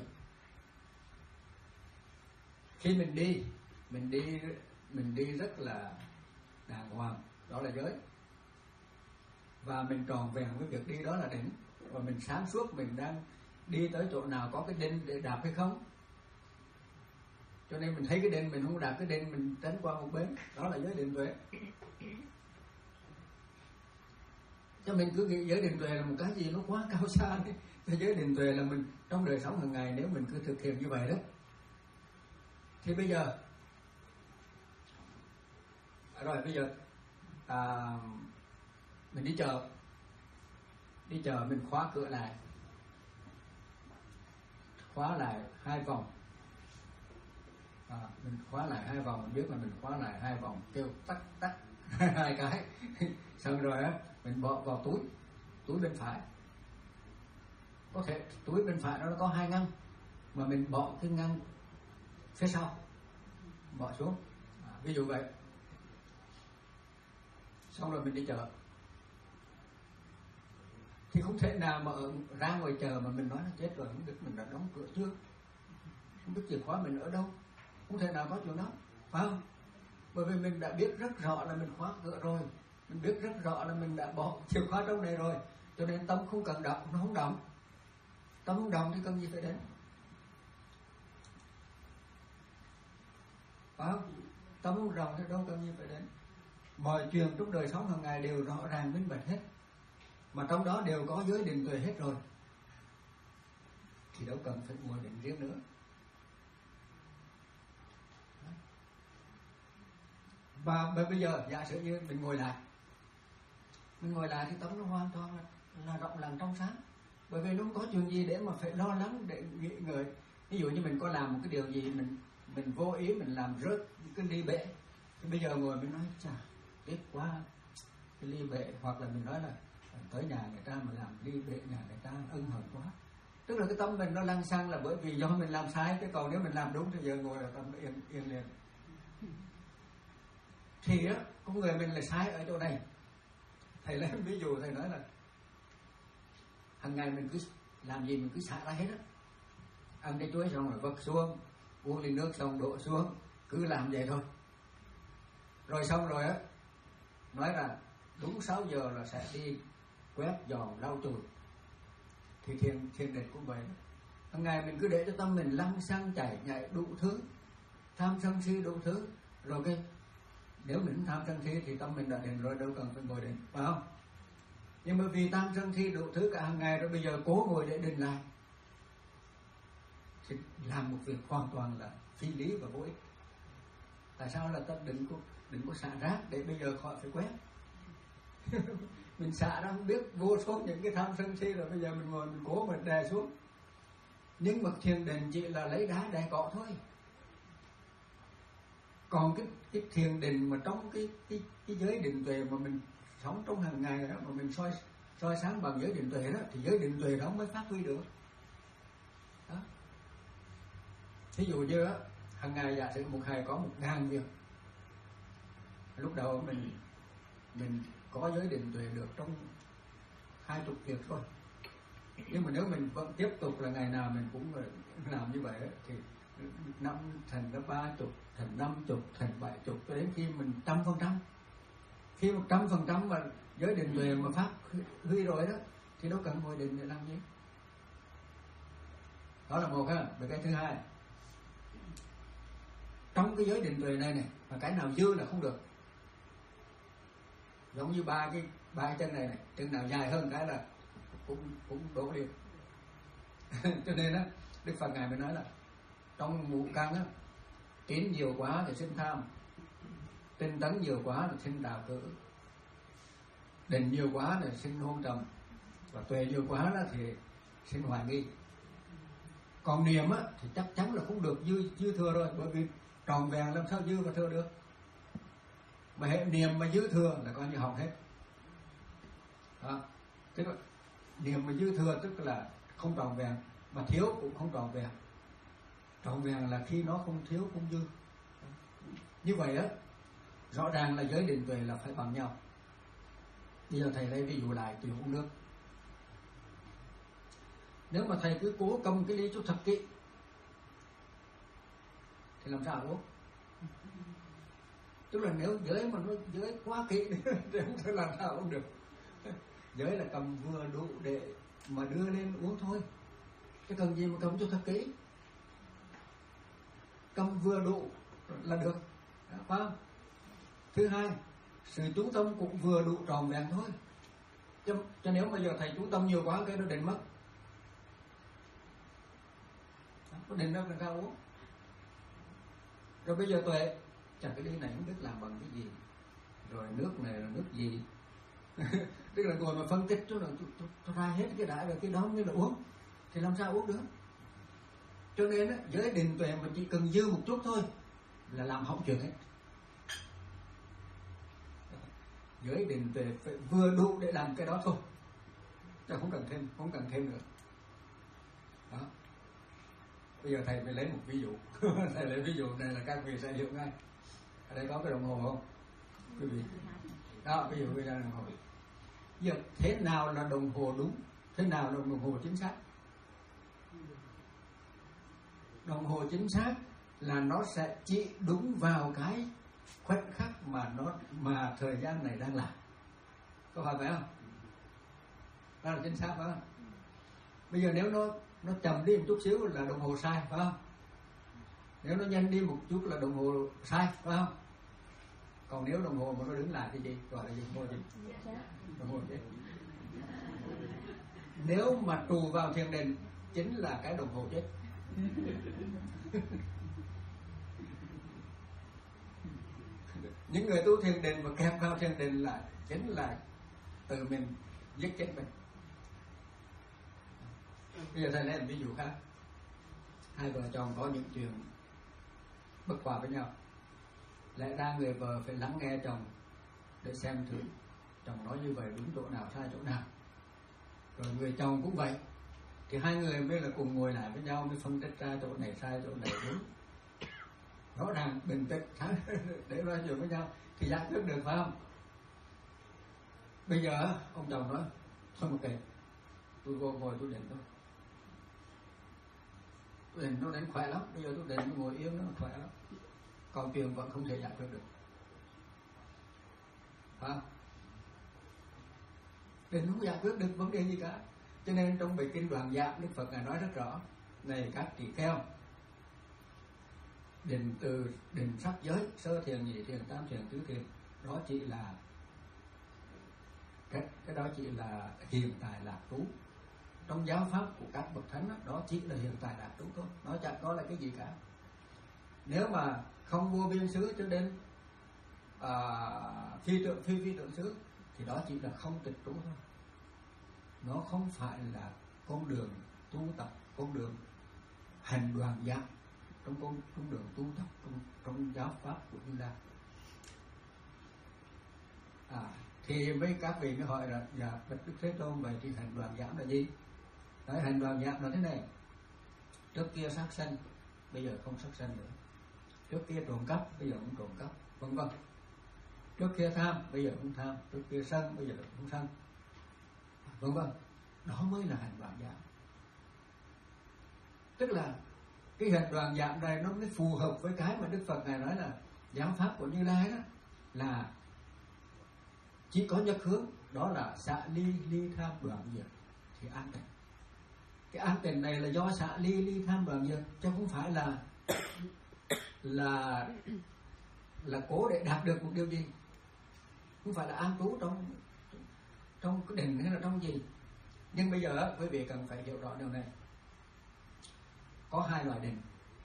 Khi mình đi, mình đi mình đi rất là đàng hoàng, đó là giới. Và mình tròn vẹn với việc đi, đó là định. Và mình sáng suốt, mình đang đi tới chỗ nào có cái đinh để đạp hay không. Cho nên mình thấy cái đinh mình không đạp cái đinh, mình tránh qua một bên, đó là giới định tuệ. Cho mình cứ nghĩ giới định tuệ là một cái gì nó quá cao xa đi. Thế giới định tuệ là mình trong đời sống hàng ngày, nếu mình cứ thực hiện như vậy đó, thì bây giờ rồi bây giờ à, mình đi chợ, đi chợ mình khóa cửa lại, khóa lại hai vòng, à, mình khóa lại hai vòng, mình biết là mình khóa lại hai vòng, kêu tắt tắt hai cái, xong rồi á mình bỏ vào túi, túi bên phải. Có thể túi bên phải nó có hai ngăn, mà mình bỏ cái ngăn phía sau, bỏ xuống, à, ví dụ vậy. Xong rồi mình đi chợ, thì không thể nào mà ở, ra ngoài chợ mà mình nói là chết rồi, không biết mình đã đóng cửa chưa, không biết chìa khóa mình ở đâu, không thể nào có chuyện đó, phải không? Bởi vì mình đã biết rất rõ là mình khóa cửa rồi, mình biết rất rõ là mình đã bỏ chìa khóa trong này rồi, cho nên tâm không cần động, nó không động. Tâm không động thì cần gì phải đến, phải không? Tâm không động thì đâu cần gì phải đến. Mọi chuyện trong đời sống hàng ngày đều rõ ràng minh bạch hết, mà trong đó đều có giới định tuệ hết rồi, thì đâu cần phải mua định riêng nữa. Và bây giờ giả sử như mình ngồi lại, mình ngồi lại thì tâm nó hoàn toàn là, là rộng lặng trong sáng, bởi vì nó không có chuyện gì để mà phải lo lắng, để nghĩ ngợi. Ví dụ như mình có làm một cái điều gì, mình mình vô ý mình làm rớt cái ly bể, thì bây giờ ngồi mình nói chà tiếc quá cái ly bể, hoặc là mình nói là tới nhà người ta mà làm ly bể nhà người ta ân hận quá, tức là cái tâm mình nó lăng xăng là bởi vì do mình làm sai, chứ còn nếu mình làm đúng thì giờ ngồi là tâm nó yên yên liền. Thì á, con người mình là sai ở chỗ này. Thầy lấy ví dụ, thầy nói là hàng ngày mình cứ làm gì mình cứ xả ra hết á, ăn cái chuối xong rồi vứt xuống, uống ly nước xong đổ xuống, cứ làm vậy thôi. Rồi xong rồi á, nói là đúng sáu giờ là sẽ đi quét dọn lau chùi. Thì thiền thiền định cũng vậy. Hàng ngày mình cứ để cho tâm mình lăng xăng chảy nhảy đủ thứ, tham sân si đủ thứ, rồi cái nếu mình tham sân si thì tâm mình đã định rồi, đâu cần phải ngồi định, phải không? Nhưng mà vì tham sân si đủ thứ cả hàng ngày rồi, bây giờ cố ngồi để định lại thì làm một việc hoàn toàn là phi lý và vô ích. Tại sao là ta đừng có đừng có xả rác để bây giờ khỏi phải quét. Mình xả ra không biết vô số những cái tham sân si, rồi bây giờ mình ngồi mình cố mình đè xuống. Nhưng mà thiền định chỉ là lấy đá đè cọ thôi. Còn cái cái thiền định mà trong cái cái cái giới định tuệ mà mình sống trong hàng ngày đó, mà mình soi soi sáng bằng giới định tuệ đó, thì giới định tuệ đó mới phát huy được. Đó. Ví dụ như đó, hàng ngày giả sử một ngày có một ngàn việc, lúc đầu mình mình có giới định tuệ được trong hai chục việc thôi. Nhưng mà nếu mình vẫn tiếp tục là ngày nào mình cũng làm như vậy thì năm thành ra ba chục, thành năm chục, thành bảy chục, cho đến khi mình trăm phần trăm. Khi một trăm phần trăm mà giới định tuệ mà phát huy rồi đó, thì đâu cần ngồi định để làm gì. Đó là một ha. Và cái thứ hai, trong cái giới định tuệ này này, mà cái nào dư là không được. Giống như ba cái ba cái chân này này, chân nào dài hơn cái là cũng cũng đổ liền. Cho nên á, Đức Phật ngài mới nói là trong ngũ căn á, tín nhiều quá thì sinh tham, tinh tấn nhiều quá là sinh đào cử, định nhiều quá là sinh hôn trầm, và tuệ nhiều quá đó thì sinh hoài nghi. Còn niệm á thì chắc chắn là không được dư dư thừa rồi, bởi vì tròn vẹn làm sao dư và thừa được. Mà hệ niệm mà dư thừa là coi như hỏng hết. Đó. Tức là niệm mà dư thừa tức là không tròn vẹn, mà thiếu cũng không tròn vẹn. Tròn vẹn là khi nó không thiếu không dư. Như vậy á, rõ ràng là giới định tuệ là phải bằng nhau. Bây giờ thầy lấy ví dụ lại từ uống nước. Nếu mà thầy cứ cố cầm cái ly cho thật kỹ thì làm sao uống? Tức là nếu giới mà nó giới quá kỹ thì không thể làm sao uống được. Giới là cầm vừa đủ để mà đưa lên uống thôi. Chứ cần gì mà cấm cho thật kỹ. Cấm vừa đủ là được, phải không? Thứ hai, sự chú tâm cũng vừa đủ tròn vẹn thôi. Cho, cho nếu bây giờ thầy chú tâm nhiều quá cái nó định mất. Nó định nó là cao uống. Rồi bây giờ tuệ, chẳng cái ly này không biết làm bằng cái gì, rồi nước này là nước gì. Tức là ngồi mà phân tích cho tôi, tôi, tôi ra hết cái đại rồi cái đó mới là uống, thì làm sao uống được. Cho nên á, giới định tuệ mà chỉ cần dư một chút thôi là làm hỏng chuyện hết. Giới định tuệ phải vừa đủ để làm cái đó thôi, chứ không cần thêm, không cần thêm nữa. Đó. Bây giờ thầy phải lấy một ví dụ. Thầy lấy ví dụ này là các vị sẽ hiểu ngay. Ở đây có cái đồng hồ không quý vị? Đó, ví dụ bây giờ đồng hồ. Giờ thế nào là đồng hồ đúng, thế nào là đồng hồ chính xác? Đồng hồ chính xác là nó sẽ chỉ đúng vào cái khoảnh khắc mà nó mà thời gian này đang làm. Có phải vậy không? Đó là chính xác phải không? Bây giờ nếu nó nó chậm đi một chút xíu là đồng hồ sai, phải không? Nếu nó nhanh đi một chút là đồng hồ sai, phải không? Còn nếu đồng hồ mà nó đứng lại thì gì? Gọi là gì? Đồng hồ gì? Đồng hồ chết. Nếu mà trù vào thiền định chính là cái đồng hồ chết. Những người tu thiền định mà kẹp vào thiền định là chính là tự mình giết chết mình. Bây giờ thầy lấy một ví dụ khác. Hai vợ chồng có những chuyện bất hòa với nhau, lẽ ra người vợ phải lắng nghe chồng để xem thử chồng nói như vậy đúng chỗ nào, sai chỗ nào. Rồi người chồng cũng vậy, thì hai người mới là cùng ngồi lại với nhau, mới phân tích ra chỗ này sai, chỗ này đúng. Rõ ràng bình tĩnh để nói chuyện với nhau thì giải quyết được, phải không? Bây giờ ông chồng nói thôi một kệ, tôi vô ngồi tôi định thôi, tôi định nó đến khỏe lắm, bây giờ tôi định nó ngồi yên nó khỏe lắm, còn chuyện vẫn không thể giải quyết được, phải không? Định không giải quyết được vấn đề gì cả. Cho nên trong bài kinh Đoạn Giảm, Đức Phật ngài nói rất rõ: này các tỳ kheo, định từ định sắc giới, sơ thiền, nhị thiền, tam thiền, tứ thiền, đó chỉ là cái, cái đó chỉ là hiện tại lạc trú. Trong giáo pháp của các bậc thánh đó, đó chỉ là hiện tại lạc trú thôi, nó chẳng có là cái gì cả. Nếu mà không vô biên xứ cho đến à, phi tượng phi phi tượng xứ thì đó chỉ là không tịch trú thôi. Nó không phải là con đường tu tập, con đường hành đoàn giác trong con, con đường tu tập trong, trong giáo pháp của Như Lai. À, thì mấy các vị mới hỏi là dạ Bạch Đức Thế Tôn, vậy thì hành đoàn giảm là gì? Nói hành đoàn giảm là thế này: trước kia sát sanh, bây giờ không sát sanh nữa. Trước kia trộm cắp, bây giờ không trộm cắp, vân vân. Trước kia tham, bây giờ không tham. Trước kia sân, bây giờ không sân, vân vân. Đó mới là hành đoàn giảm. Tức là cái hành đoàn giảm này nó mới phù hợp với cái mà Đức Phật ngài nói là giáo pháp của Như Lai đó là chỉ có nhất hướng, đó là xả ly ly tham đoạn diệt thì an tịnh. Cái an tịnh này là do xả ly ly tham đoạn diệt, chứ không phải là là là cố để đạt được một điều gì, không phải là an trú trong trong cái định hay là trong gì. Nhưng bây giờ quý vị cần phải hiểu rõ điều này: có hai loại định.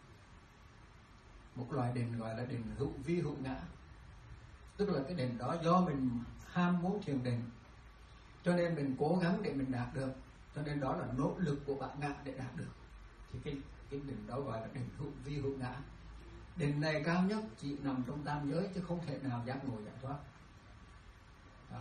Một loại định gọi là định hữu vi hữu ngã, tức là cái định đó do mình ham muốn thiền định cho nên mình cố gắng để mình đạt được, cho nên đó là nỗ lực của bạn ngã để đạt được, thì cái, cái định đó gọi là định hữu vi hữu ngã. Định này cao nhất chỉ nằm trong tam giới, chứ không thể nào giác ngộ giải thoát đó.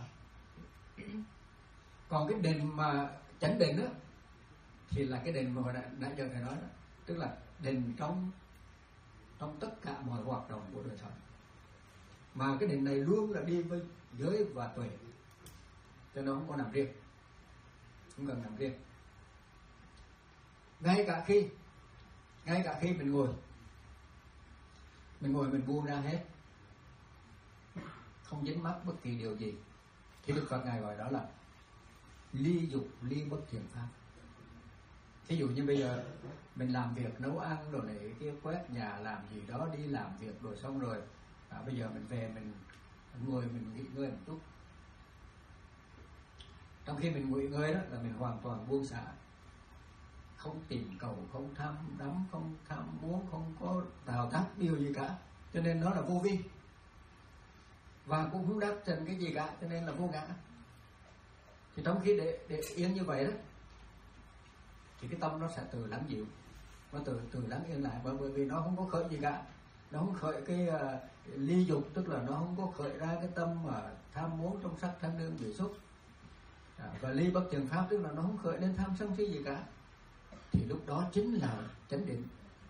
Còn cái định mà chánh định đó thì là cái định mà hồi nãy, nãy giờ thầy nói đó, tức là định trong trong tất cả mọi hoạt động của đời sống. Mà cái định này luôn là đi với giới và tuệ, cho nó không có nằm riêng, không cần nằm riêng. Ngay cả khi ngay cả khi mình ngồi mình ngồi mình buông ra hết, không dính mắc bất kỳ điều gì, thì Đức Phật ngài gọi đó là ly dục ly bất thiện pháp. Thí dụ như bây giờ mình làm việc nấu ăn đồ này kia, quét nhà làm gì đó, đi làm việc rồi xong rồi à, bây giờ mình về mình ngồi mình nghỉ ngơi một chút. Trong khi mình nghỉ ngơi đó là mình hoàn toàn buông xả, không tìm cầu, không tham đắm, không tham muốn, không có tạo tác điều gì cả, cho nên nó là vô vi và cũng không đắc thành cái gì cả, cho nên là vô ngã. Thì trong khi để, để yên như vậy đó thì cái tâm nó sẽ từ lắng dịu, nó từ từ lắng yên lại, bởi vì nó không có khởi gì cả, nó không khởi cái uh, ly dục, tức là nó không có khởi ra cái tâm mà tham muốn trong sắc thanh hương vị xúc. À, và ly bất trường pháp tức là nó không khởi lên tham sân si gì cả, thì lúc đó chính là chánh định.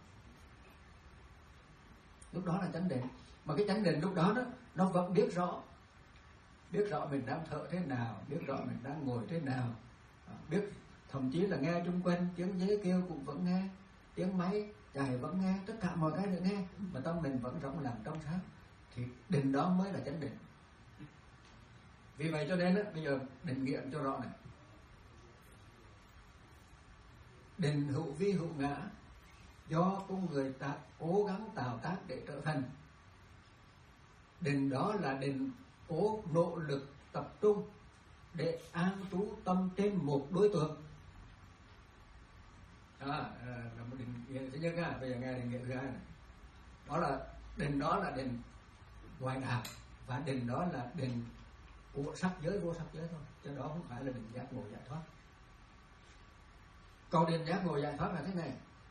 Lúc đó là chánh định. Mà cái chánh định lúc đó đó nó vẫn biết rõ, biết rõ mình đang thở thế nào, biết rõ mình đang ngồi thế nào, à, biết thậm chí là nghe chung quanh tiếng dế kêu cũng vẫn nghe, tiếng máy chạy vẫn nghe, tất cả mọi cái được nghe, mà tâm mình vẫn rộng lặng trong sáng, thì định đó mới là chánh định. Vì vậy cho nên đó, bây giờ định nghĩa cho rõ này. Định hữu vi hữu ngã, do con người ta cố gắng tạo tác để trở thành. Định đó là định cố nỗ lực tập trung để an trú tâm trên một đối tượng. À, là một định nghĩa thứ nhất ha. Bây giờ nghe định nghĩa thứ hai này. Đó là định đó là định ngoại đạo, và định đó là định của sắc giới vô sắc giới thôi, chứ đó không phải là định giác ngộ giải thoát. Còn định giác ngộ giải thoát là thế này.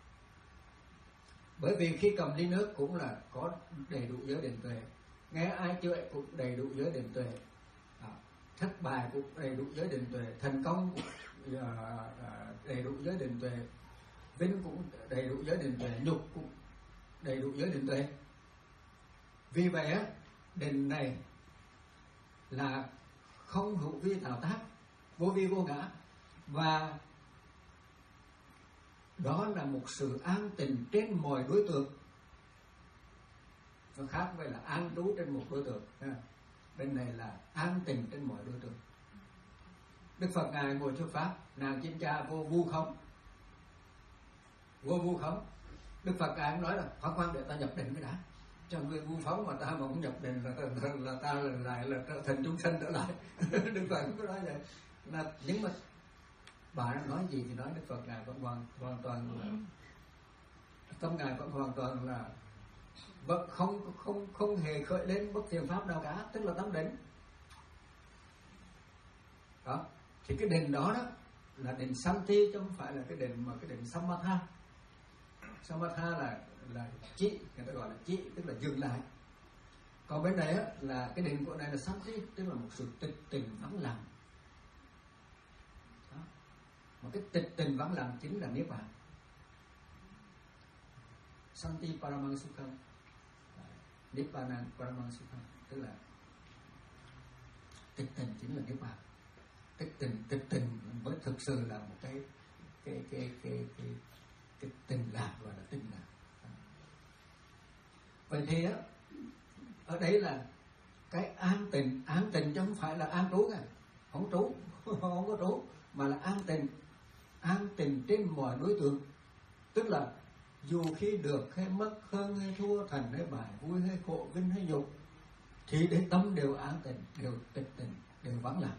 Bởi vì khi cầm ly nước cũng là có đầy đủ giới định tuệ, nghe ai chửi cũng đầy đủ giới định tuệ, à, thất bại cũng đầy đủ giới định tuệ, thành công cũng à, à, đầy đủ giới định tuệ, vinh cũng đầy đủ giới định tuệ, nhục cũng đầy đủ giới định tuệ. Vì vậy á, định này là không hữu vi tạo tác, vô vi vô ngã, và đó là một sự an tịnh trên mọi đối tượng. Nó khác với là an trú trên một đối tượng. Bên này là an tịnh trên mọi đối tượng. Đức Phật ngài ngồi thuyết pháp, nàng chính cha vô vu không, vô vu không. Đức Phật ngài cũng nói là khoan khoan để ta nhập định mới đã, cho người vu phóng mà ta mà không nhập định là ta là, là ta là lại là trở thành chúng sanh trở lại. Đức Phật cũng có nói vậy. Là nhưng mà bà đang nói gì thì nói, Đức Phật ngài vẫn hoàn hoàn toàn là tâm ngài vẫn hoàn toàn là vẫn không không không hề khởi lên bất thiện pháp nào cả, tức là tâm định. Đó, thì cái định đó đó là định Santi, chứ không phải là cái định mà cái định Samatha. Samatha là là trị, người ta gọi là trị, tức là dừng lại. Còn bên này á, là cái định của này là Santi, tức là một sự tịch tình vắng lặng. Đó. Mà cái tịch tình vắng lặng chính là niết bàn. Santi Paramang Sukham, Nippanan Paramang Sukham, tức là tịch tình chính là niết bàn. Tịch tình, tịch tình mới thực sự là một cái cái cái cái cái, cái tình lạc, gọi là tình lạc. Vậy thì á, ở đây là cái an tình, an tình chứ không phải là an trú cả, không trú, không có trú, mà là an tình, an tình trên mọi đối tượng, tức là dù khi được hay mất, hơn hay thua, thành hay bại, vui hay khổ, vinh hay nhục, thì đến tâm đều an tình, đều tịch tình, đều vắng lặng.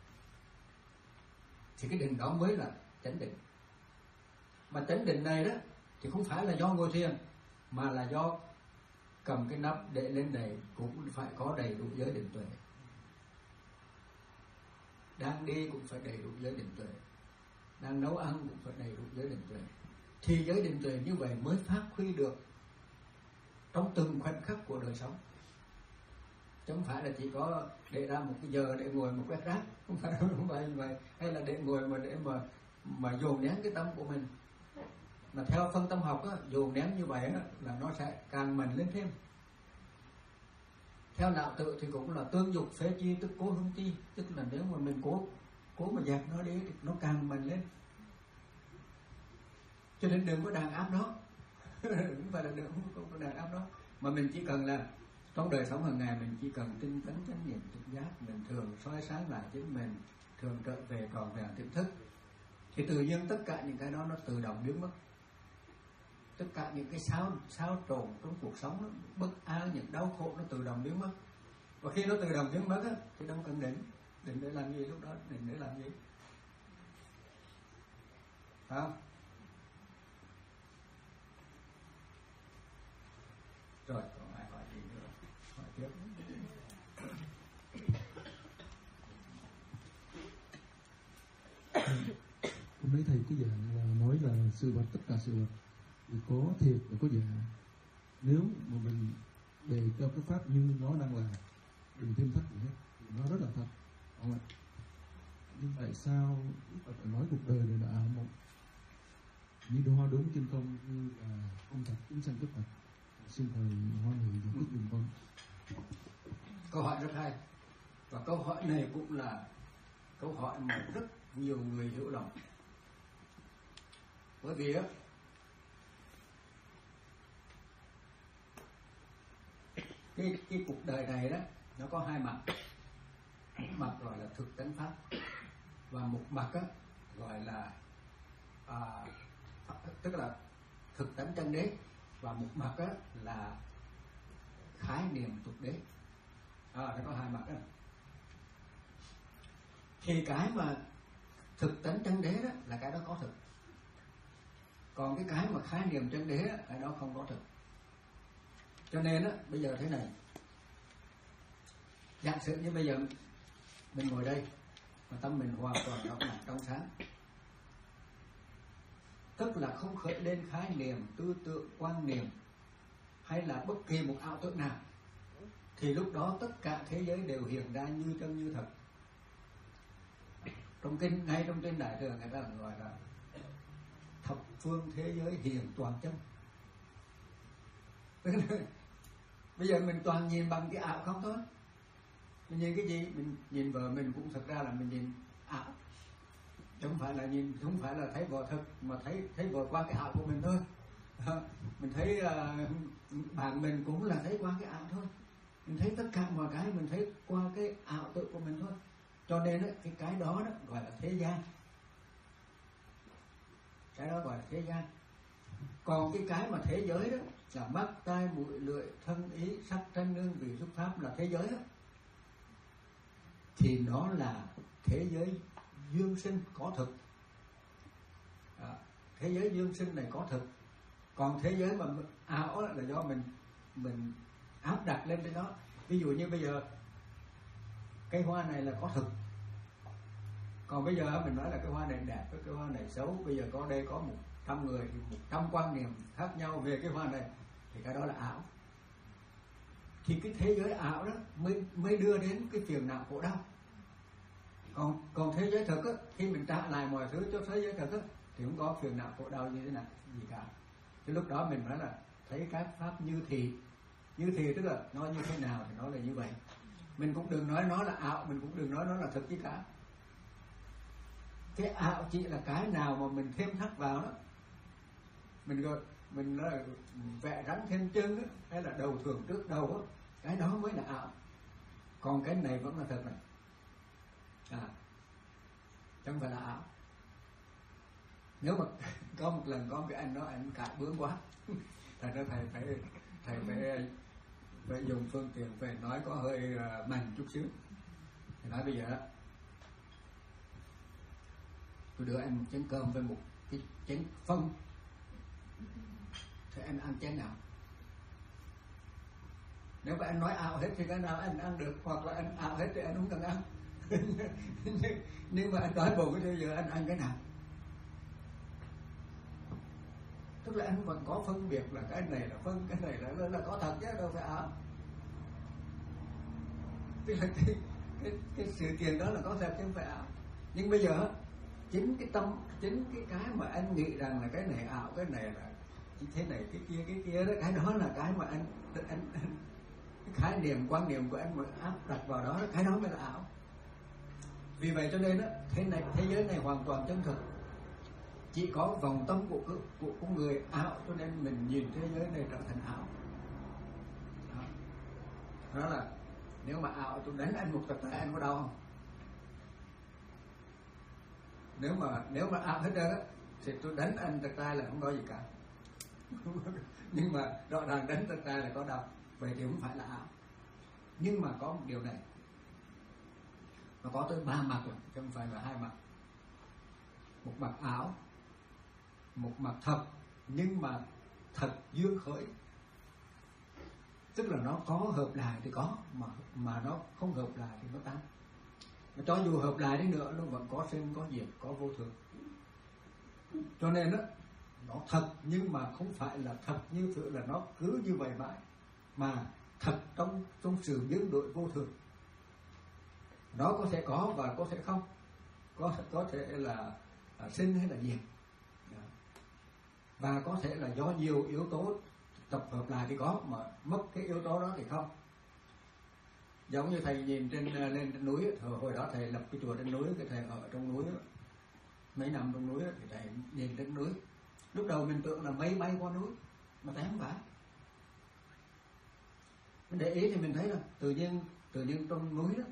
Thì cái định đó mới là chánh định. Mà chánh định này đó thì không phải là do ngồi thiền, mà là do cầm cái nắp để lên đầy cũng phải có đầy đủ giới định tuệ. Đang đi cũng phải đầy đủ giới định tuệ, đang nấu ăn cũng phải đầy đủ giới định tuệ. Thì giới định tuệ như vậy mới phát huy được trong từng khoảnh khắc của đời sống, chứ không phải là chỉ có để ra một cái giờ để ngồi một quét rác, không phải không phải như vậy, hay là để ngồi mà để mà mà dồn nén cái tâm của mình. Mà theo phân tâm học á, dồn nén như vậy á, là nó sẽ càng mạnh lên thêm. Theo đạo tự thì cũng là tương dục phế chi, tức cố hưng chi, tức là nếu mà mình cố cố mà dẹp nó đi thì nó càng mạnh lên. Cho nên đừng có đàn áp nó, không phải là đừng không có đàn áp nó, mà mình chỉ cần là trong đời sống hàng ngày mình chỉ cần tinh tấn chánh niệm trực giác, mình thường soi sáng lại chính mình, thường trở về tròn vẹn tiềm thức, thì tự nhiên tất cả những cái đó nó tự động biến mất. Tất cả những cái xáo xáo trộn trong cuộc sống, nó bất an, những đau khổ nó tự động biến mất. Và khi nó tự động biến mất á, thì đâu cần định. Định để làm gì lúc đó? Định để làm gì? Phải không? Rồi, còn ai hỏi gì nữa? Hỏi tiếp. Hôm nay thầy có dạng là nói là sự vật, tất cả sự vật thì có thiệt và có giả. Nếu mà mình đề cho cái pháp như nó đang là, đừng thêm thắt gì hết, thì nó rất là thật, không ạ? Nhưng tại sao Đức Phật phải nói cuộc đời này là ảo mộng? Như hoa đốm trên không như là không thật, chúng sanh bất thật. Xin thầy hoan hỷ giải thích dùm con. Câu hỏi rất hay. Và câu hỏi này cũng là câu hỏi mà rất nhiều người hiểu lầm. Bởi vì á, cái, cái cuộc đời này đó, nó có hai mặt. Một mặt gọi là thực tánh pháp, và một mặt á, gọi là à, tức là thực tánh chân đế, và một mặt á, là khái niệm tục đế. À, nó có hai mặt đó. Thì cái mà thực tánh chân đế đó là cái đó có thực. Còn cái cái mà khái niệm chân đế đó, cái đó không có thực. Cho nên á, bây giờ thế này. Giả sử như bây giờ mình ngồi đây mà tâm mình hoàn toàn rộng mở trong sáng, tức là không khởi lên khái niệm, tư tưởng, quan niệm hay là bất kỳ một ảo tưởng nào, thì lúc đó tất cả thế giới đều hiện ra như chân như thật. Trong kinh, ngay trong trên Đại Thừa người ta gọi là thập phương thế giới hiện toàn chân. Bây giờ mình toàn nhìn bằng cái ảo không thôi. Mình nhìn cái gì? Mình nhìn vợ mình cũng thật ra là mình nhìn ảo. Không phải là nhìn, không phải là thấy vợ thật, mà thấy thấy vợ qua cái ảo của mình thôi. Mình thấy uh, bạn mình cũng là thấy qua cái ảo thôi. Mình thấy tất cả mọi cái mình thấy qua cái ảo tưởng của mình thôi. Cho nên đó, cái cái đó, đó gọi là thế gian. Cái đó gọi là thế gian. Còn cái cái mà thế giới đó là mắt, tai, mũi, lưỡi, thân, ý, sắc, thanh, hương, vị, xúc, pháp là thế giới đó, thì nó là thế giới dương sinh có thực. À, thế giới dương sinh này có thực. Còn thế giới mà ảo là do mình mình áp đặt lên trên đó. Ví dụ như bây giờ cây hoa này là có thực, còn bây giờ mình nói là cái hoa này đẹp, cái hoa này xấu. Bây giờ có đây có một trăm người thì một trăm quan niệm khác nhau về cái hoa này, thì cái đó là ảo. Thì cái thế giới ảo đó mới mới đưa đến cái phiền não khổ đau. Còn còn thế giới thực á, khi mình trả lại mọi thứ cho thế giới thực á, thì không có phiền não khổ đau như thế nào gì cả. Thì lúc đó mình nói là thấy các pháp như thị. Như thị tức là nó như thế nào thì nó là như vậy. Mình cũng đừng nói nó là ảo, mình cũng đừng nói nó là thực gì cả. Cái ảo chỉ là cái nào mà mình thêm thắt vào đó. Mình gọi mình nói là vẽ rắn thêm chân đó, hay là đầu thường trước đầu đó, cái đó mới là ảo. Còn cái này vẫn là thật này. À, chẳng phải là ảo. Nếu mà có một lần có một cái anh đó, anh cãi bướng quá, thầy nói thầy phải thầy phải phải dùng phương tiện về nói có hơi uh, mạnh chút xíu. Thầy nói bây giờ tôi đưa anh một chén cơm với một cái chén phân, thì anh ăn chén nào? Nếu mà anh nói ảo hết thì cái nào anh ăn được, hoặc là anh ảo hết thì anh không cần ăn. Nhưng mà anh đói bụng thì giờ anh ăn cái nào? Tức là anh vẫn có phân biệt là cái này là phân, cái này là, là, là có thật chứ đâu phải ảo. Tức là cái, cái, cái sự kiện đó là có thật chứ không phải ảo. Nhưng bây giờ chính cái tâm, chính cái cái mà anh nghĩ rằng là cái này ảo, cái này là thế này, cái kia, cái kia đó, cái đó là cái mà anh, anh, anh cái khái niệm, quan niệm của anh mà áp đặt vào đó, cái đó mới là ảo. Vì vậy cho nên đó, thế này, thế giới này hoàn toàn chân thực. Chỉ có vòng tâm của của con người ảo, cho nên mình nhìn thế giới này trở thành ảo. Đó, đó là nếu mà ảo tôi đánh anh một tập thể anh có đau không? nếu mà nếu mà ảo hết trơn á thì tôi đánh anh tật tay là không có gì cả. Nhưng mà rõ ràng đánh tật tay là có đau, vậy thì không phải là ảo. Nhưng mà có một điều này, nó có tới ba mặt rồi, chứ không phải là hai mặt. Một mặt ảo, một mặt thật, nhưng mà thật dương khởi, tức là nó có hợp lại thì có, mà mà nó không hợp lại thì nó tan. Cho dù hợp lại đi nữa nó vẫn có sinh, có diệt, có vô thường. Cho nên đó, nó thật nhưng mà không phải là thật như sự là nó cứ như vậy mãi, mà thật trong trong sự biến đổi vô thường. Nó có thể có và có thể không, có có thể là, là sinh hay là diệt, và có thể là do nhiều yếu tố tập hợp lại thì có, mà mất cái yếu tố đó thì không. Giống như thầy nhìn trên lên trên núi, hồi, hồi đó thầy lập cái chùa trên núi, cái thầy ở trong núi mấy năm trong núi thì thầy nhìn trên núi, lúc đầu mình tưởng là mây bay qua núi, mà thấy không phải. Mình để ý thì mình thấy là tự nhiên tự nhiên trong núi đó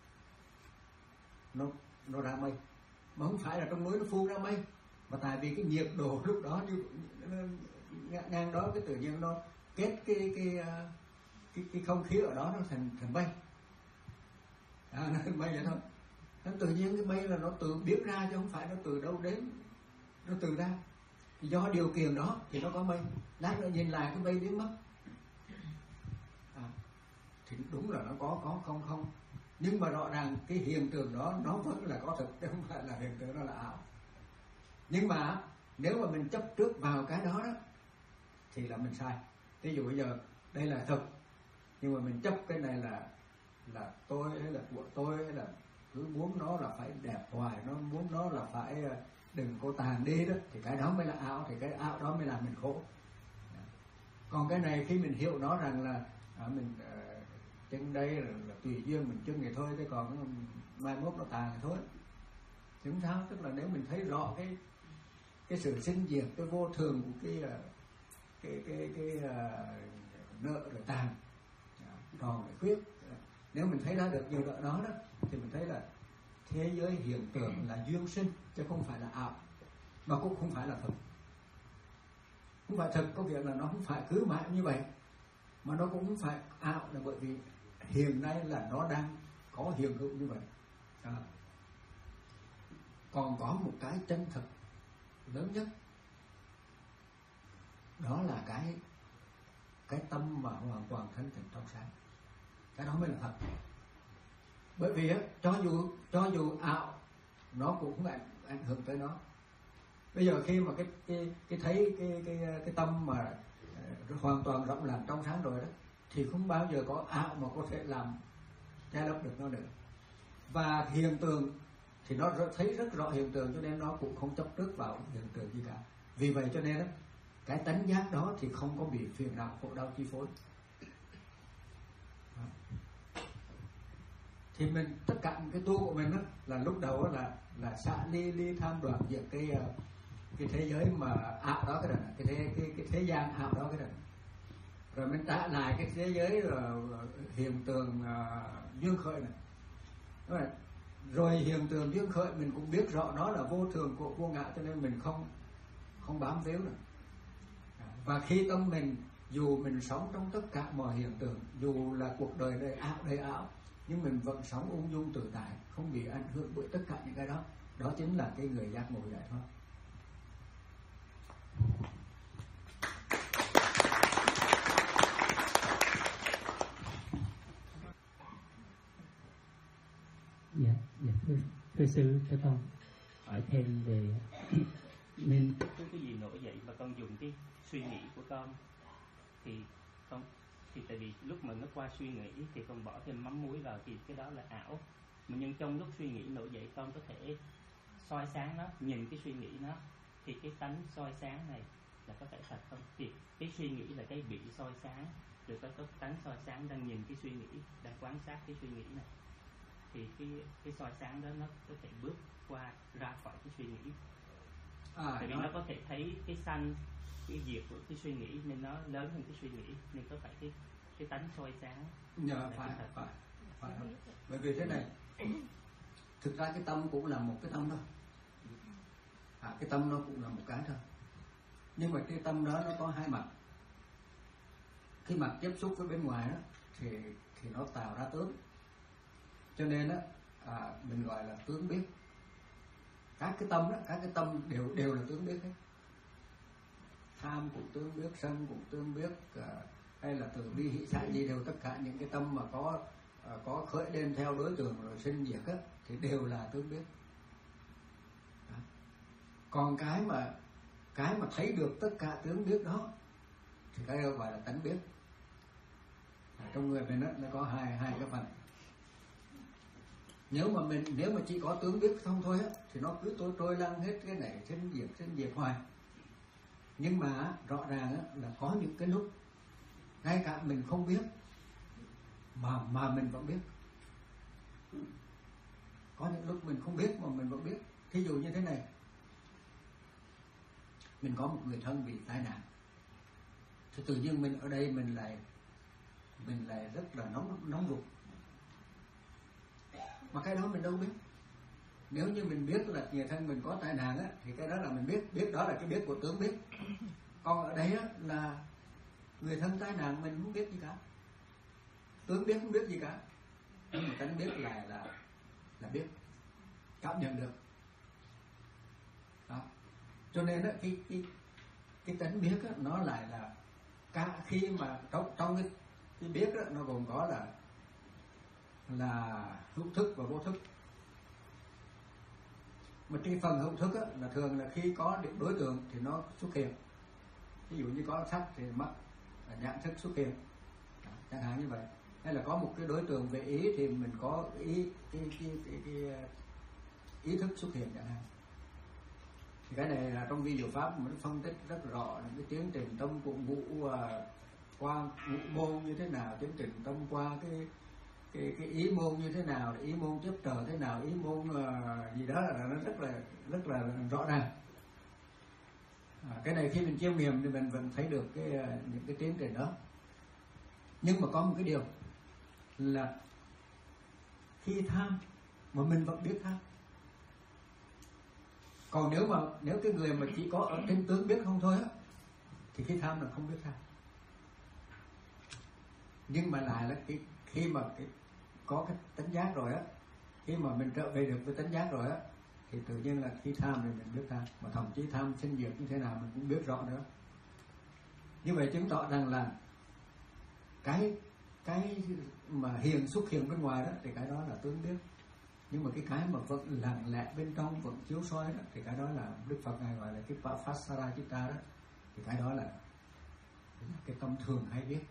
nó nó ra mây, mà không phải là trong núi nó phun ra mây, mà tại vì cái nhiệt độ lúc đó như ngang đó, cái tự nhiên nó kết cái cái cái cái không khí ở đó nó thành thành mây, à, nó thành mây vậy thôi. Nó tự nhiên cái mây là nó tự biến ra chứ không phải nó từ đâu đến, nó từ ra. Do điều kiện đó thì nó có mây, lát nữa nhìn lại cái mây biến mất. À, thì đúng là nó có có không không, nhưng mà rõ ràng cái hiện tượng đó nó vẫn là có thực, chứ không phải là hiện tượng đó là ảo. Nhưng mà nếu mà mình chấp trước vào cái đó đó thì là mình sai. Ví dụ bây giờ đây là thực, nhưng mà mình chấp cái này là là tôi hay là của tôi, hay là cứ muốn nó là phải đẹp hoài, nó muốn nó là phải đừng có tàn đi đó, thì cái đó mới là ảo, thì cái ảo đó mới làm mình khổ. Còn cái này khi mình hiểu nó rằng là à, mình uh, chân đây là, là tùy duyên mình chân vậy thôi, thế còn mai mốt nó tàn thì thôi, thì không sao. Tức là nếu mình thấy rõ cái cái sự sinh diệt, cái vô thường của cái cái cái cái, cái uh, nợ rồi tàn, tròn rồi khuyết, nếu mình thấy ra được nhiều nợ đó đó thì mình thấy là thế giới hiện tượng là duyên sinh chứ không phải là ảo, mà cũng không phải là thực. Không phải thực có nghĩa là nó không phải cứ mãi như vậy, mà nó cũng không phải ảo, là bởi vì hiện nay là nó đang có hiện hữu như vậy. À. Còn có một cái chân thực lớn nhất, đó là cái cái tâm mà hoàn toàn thanh tịnh trong sáng, cái đó mới là thật. Bởi vì á, cho dù cho dù ảo nó cũng không ảnh, ảnh hưởng tới nó. Bây giờ khi mà cái cái cái thấy cái cái cái tâm mà uh, hoàn toàn rộng lặng trong sáng rồi đó, thì không bao giờ có ảo mà có thể làm che lấp được nó nữa. Và hiện tượng thì nó thấy rất rõ hiện tượng, cho nên nó cũng không chấp trước vào hiện tượng gì cả. Vì vậy cho nên đó, cái tánh giác đó thì không có bị phiền não khổ đau chi phối. Đó. Thì mình tất cả cái tu của mình đó, là lúc đầu đó là là xả ly ly tham đoạn diệt cái cái thế giới mà ảo đó, cái đó cái thế cái cái thế gian ảo đó cái đó, rồi mình trả lại cái thế giới uh, hiện tượng uh, duyên khởi này. Rồi, rồi hiện tượng duyên khởi mình cũng biết rõ nó là vô thường của vô ngã, cho nên mình không không bám víu nữa. Và khi tâm mình, dù mình sống trong tất cả mọi hiện tượng, dù là cuộc đời đầy ảo đầy ảo, nhưng mình vẫn sống ung dung tự tại, không bị ảnh hưởng bởi tất cả những cái đó. Đó chính là cái người giác ngộ giải thoát. Dạ, dạ thưa, thưa sư, thưa con hỏi thêm về nên cái cái gì nổi dậy mà con dùng cái suy nghĩ của con, thì con thì tại vì lúc mà nó qua suy nghĩ thì con bỏ thêm mắm muối vào thì cái đó là ảo. Mà nhưng trong lúc suy nghĩ nổi dậy con có thể soi sáng nó, nhìn cái suy nghĩ nó, thì cái tánh soi sáng này là có phải thật không? Thì cái suy nghĩ là cái bị soi sáng, rồi có cái tánh soi sáng đang nhìn cái suy nghĩ, đang quan sát cái suy nghĩ này, thì cái cái soi sáng đó nó có thể bước qua ra khỏi cái suy nghĩ. À, tại vì nó có thể thấy cái sanh, cái diệt của cái suy nghĩ, nên nó lớn hơn cái suy nghĩ, nên có phải cái cái tánh soi sáng. Dạ, phải, phải, phải, phải. Bởi vì thế này, thực ra cái tâm cũng là một cái tâm thôi, à, cái tâm nó cũng là một cái thôi, nhưng mà cái tâm đó nó có hai mặt. Cái mặt tiếp xúc với bên ngoài đó thì thì nó tạo ra tướng, cho nên đó à, mình gọi là tướng biết. Các cái tâm đó, các cái tâm đều đều là tướng biết hết. Tham cũng tướng biết, sân cũng tướng biết, à, hay là từ bi hỷ xả gì đều, tất cả những cái tâm mà có à, có khởi lên theo đối tượng rồi sinh diệt á thì đều là tướng biết. Đó. Còn cái mà cái mà thấy được tất cả tướng biết đó thì cái đó gọi là tánh biết. À, trong người mình đó, nó có hai hai cái phần. Nếu mà mình nếu mà chỉ có tướng biết không thôi á thì nó cứ trôi trôi lăn hết cái này sinh diệt sinh diệt hoài. Nhưng mà rõ ràng á, là có những cái lúc ngay cả mình không biết mà mà mình vẫn biết. Có những lúc mình không biết mà mình vẫn biết. Thí dụ như thế này, mình có một người thân bị tai nạn, thì tự nhiên mình ở đây mình lại mình lại rất là nóng nóng ruột, mà cái đó mình đâu biết. Nếu như mình biết là người thân mình có tai nạn á, thì cái đó là mình biết, biết đó là cái biết của tướng biết. Còn ở đây á, là người thân tai nạn mình không biết gì cả, tướng biết không biết gì cả, nhưng mà tánh biết là là là biết, cảm nhận được. Đó. Cho nên á, cái cái cái tánh biết á, nó lại là cả khi mà trong trong cái cái biết á, nó gồm có là là hữu thức và vô thức. Mà cái phần hữu thức á, là thường là khi có đối tượng thì nó xuất hiện. Ví dụ như có sắc thì mắt là nhãn thức xuất hiện, đó, chẳng hạn như vậy. Hay là có một cái đối tượng về ý thì mình có ý cái cái cái, cái, cái ý thức xuất hiện chẳng hạn. Thì cái này là trong vi diệu pháp mình phân tích rất rõ những cái tiến trình tâm của ngũ qua ngũ môn như thế nào, tiến trình tâm qua cái cái cái ý môn như thế nào, ý môn chấp trợ thế nào, ý môn uh, gì đó là nó rất là rất là rõ ràng. À, cái này khi mình chiêm nghiệm thì mình vẫn thấy được cái những cái tiến trình đó. Nhưng mà có một cái điều là khi tham mà mình vẫn biết tham. Còn nếu mà nếu cái người mà chỉ có ở trên tướng biết không thôi á, thì khi tham là không biết tham. Nhưng mà lại là cái khi mà cái có cái tánh giác rồi á, khi mà mình trở về được với tánh giác rồi á, thì tự nhiên là khi tham thì mình biết tham, mà thậm chí tham sinh diệt như thế nào mình cũng biết rõ nữa. Như vậy chứng tỏ rằng là cái cái mà hiện xuất hiện bên ngoài đó thì cái đó là tướng biết, nhưng mà cái cái mà vẫn lặng lẽ bên trong vẫn chiếu soi đó thì cái đó là Đức Phật ngài gọi là cái Pasara Chitta đó, thì cái đó là cái tâm thường hay biết.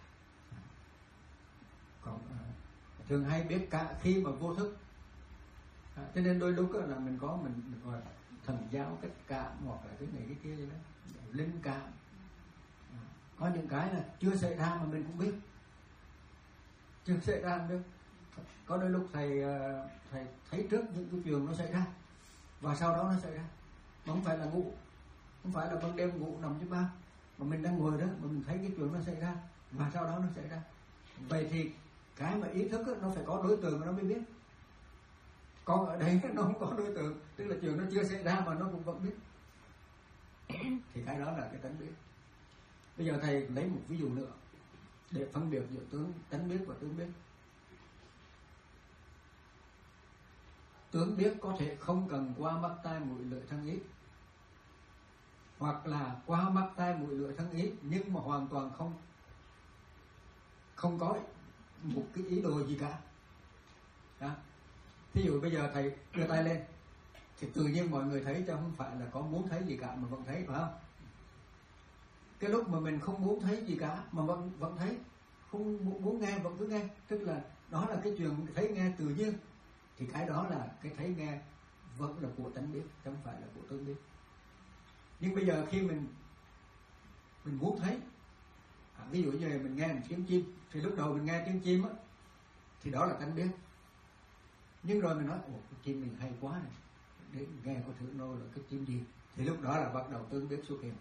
Còn thường hay biết cả khi mà vô thức. À, cho nên đôi lúc là mình có mình, mình gọi là thần giáo cách cảm hoặc là cái này cái kia đó, linh cảm. À, có những cái là chưa xảy ra mà mình cũng biết, chưa xảy ra không biết. Có đôi lúc thầy thầy thấy trước những cái chuyện nó xảy ra và sau đó nó xảy ra, mà không phải là ngủ, không phải là ban đêm ngủ nằm dưới ba, mà mình đang ngồi đó mà mình thấy cái chuyện nó xảy ra và sau đó nó xảy ra. Vậy thì cái mà ý thức đó, nó phải có đối tượng mà nó mới biết. Còn ở đây nó không có đối tượng, tức là chuyện nó chưa xảy ra mà nó cũng vẫn biết, thì cái đó là cái tánh biết. Bây giờ thầy lấy một ví dụ nữa để phân biệt giữa tướng tánh biết và tướng biết. Tướng biết có thể không cần qua mắt tai mũi lưỡi thân ý, hoặc là qua mắt tai mũi lưỡi thân ý nhưng mà hoàn toàn không không có một cái ý đồ gì cả. Đó. Thí dụ bây giờ thầy đưa tay lên thì tự nhiên mọi người thấy, chứ không phải là có muốn thấy gì cả mà vẫn thấy, phải không? Cái lúc mà mình không muốn thấy gì cả mà vẫn vẫn thấy, không muốn nghe vẫn cứ nghe, tức là đó là cái chuyện thấy nghe tự nhiên, thì cái đó là cái thấy nghe vẫn là của tánh biết, chứ không phải là của tướng biết. Nhưng bây giờ khi mình mình muốn thấy, à, ví dụ như là mình nghe một tiếng chim, thì lúc đầu mình nghe tiếng chim á thì đó là tánh biết. Nhưng rồi mình nói, ồ, cái chim mình hay quá này, để nghe có thử nô là cái chim gì, thì lúc đó là bắt đầu tướng biết xuất hiện.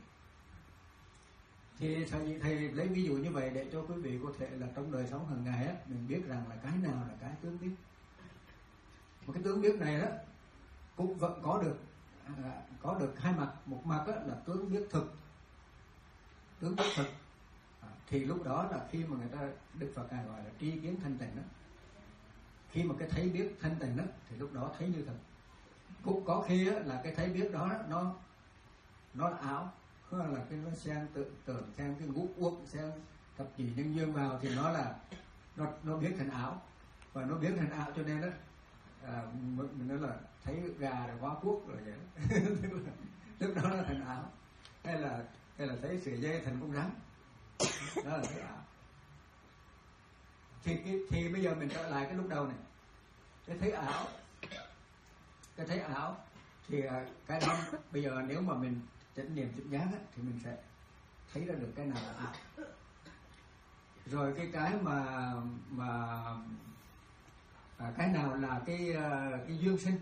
Thì thầy, thầy lấy ví dụ như vậy để cho quý vị có thể là trong đời sống hàng ngày á, mình biết rằng là cái nào là cái tướng biết. Một cái tướng biết này đó cũng vẫn có được à, có được hai mặt. Một mặt là tướng biết thực, tướng biết thực à, thì lúc đó là khi mà người ta Đức Phật Ngài gọi là tri kiến thanh tịnh đó. Khi mà cái thấy biết thanh tịnh đó thì lúc đó thấy như thật. Cũng có khi là cái thấy biết đó nó nó là ảo, là cái nó xen tự tưởng xen cái ngũ uất xen thập chỉ nhân duyên vào thì nó là nó nó biết thành ảo, và nó biết thành ảo cho nên đó à, mình nói là thấy gà là hóa quốc rồi vậy. Lúc đó nó thành ảo, hay là hay là thấy sợi dây thành con rắn, đó là thấy ảo. Thì cái, thì bây giờ mình trở lại cái lúc đầu này, cái thấy ảo, cái thấy ảo thì cái đó bây giờ nếu mà mình chánh niệm chánh giác thì mình sẽ thấy ra được cái nào là ảo. Rồi cái cái mà mà à, cái nào là cái cái duyên sinh,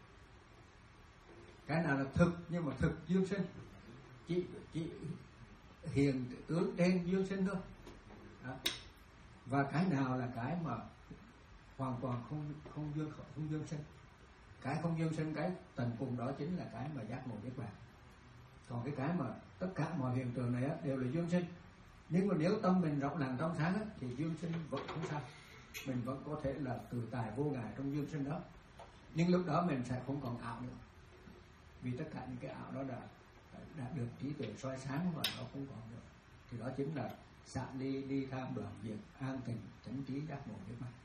cái nào là thực nhưng mà thực duyên sinh, chỉ chỉ hiện tướng đen duyên sinh thôi. Đó. Và cái nào là cái mà hoàn toàn không không duyên không duyên sinh. Cái không duyên sinh, cái tận cùng đó chính là cái mà giác ngộ niết bàn. Còn cái cái mà tất cả mọi hiện tượng này á, đều là duyên sinh. Nhưng mà nếu tâm mình rộng lặng trong sáng á, thì duyên sinh vẫn không sao. Mình vẫn có thể là tự tại vô ngại trong duyên sinh đó. Nhưng lúc đó mình sẽ không còn ảo nữa. Vì tất cả những cái ảo đó đã, đã được trí tuệ soi sáng và nó không còn nữa. Thì đó chính là xả đi đi tham đoạn diệt an tịnh chánh trí giác ngộ niết bàn.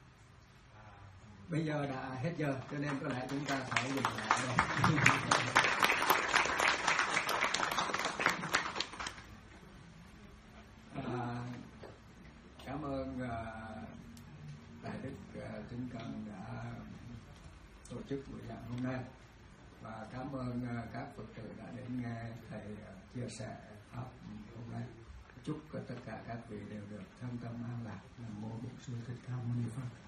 Bây giờ đã hết giờ cho nên có lẽ chúng ta phải dừng lại ở đây. À, cảm ơn uh, Đại Đức uh, Tinh Cần đã tổ chức buổi giảng hôm nay, và cảm ơn uh, các Phật tử đã đến nghe thầy uh, chia sẻ pháp hôm nay. Chúc uh, tất cả các vị đều được thân tâm an lạc. Nam mô Bổn Sư Thích Ca Mâu Ni Phật.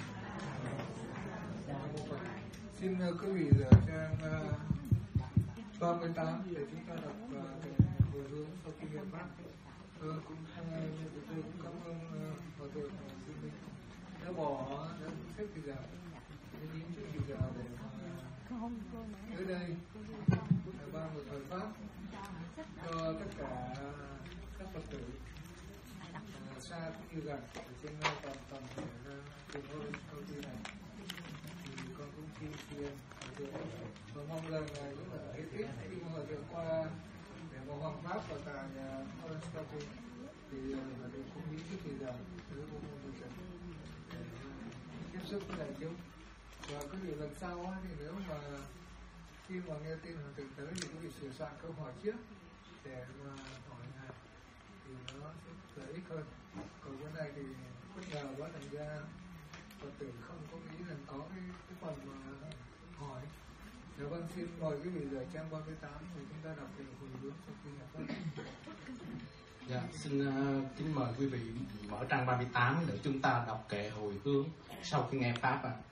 Xin uh, quý vị giờ trang uh, ba mươi tám để chúng ta đọc uh, hồi hướng sau khi nghe pháp. Uh, cũng uh, tôi cũng cảm ơn Hòa Thượng Sư Minh đã bỏ đã xếp bây giờ đến những trước bây giờ để mà tới đây ba một thời pháp cho tất cả các Phật tử uh, xa cũng như gần ở trên toàn toàn thể trường ơi công ty này. Thì con cũng xin xin và mong rằng là rất là ít ít khi mà Hòa Thượng qua để mà hoàng pháp và tại Orange County thì là đều không nghĩ trước bây giờ thứ vô môn điều chỉnh để tiếp xúc với đại chúng. Và cái điều lần sau á, thì nếu mà khi mà nghe tin Hòa Thượng tới thì quý vị sửa soạn câu hỏi trước để mà hỏi ngài thì nó sẽ lợi ích hơn. Còn cái này thì bất ngờ quá thành ra Phật tử không có nghĩ là có cái, cái phần mà hỏi. Dạ vâng, xin mời quý vị rời trang ba mươi tám thì chúng ta đọc về hồi hướng sau khi nhập pháp. Dạ, xin uh, kính mời quý vị mở trang ba mươi tám để chúng ta đọc kệ hồi hướng sau khi nghe pháp ạ. À.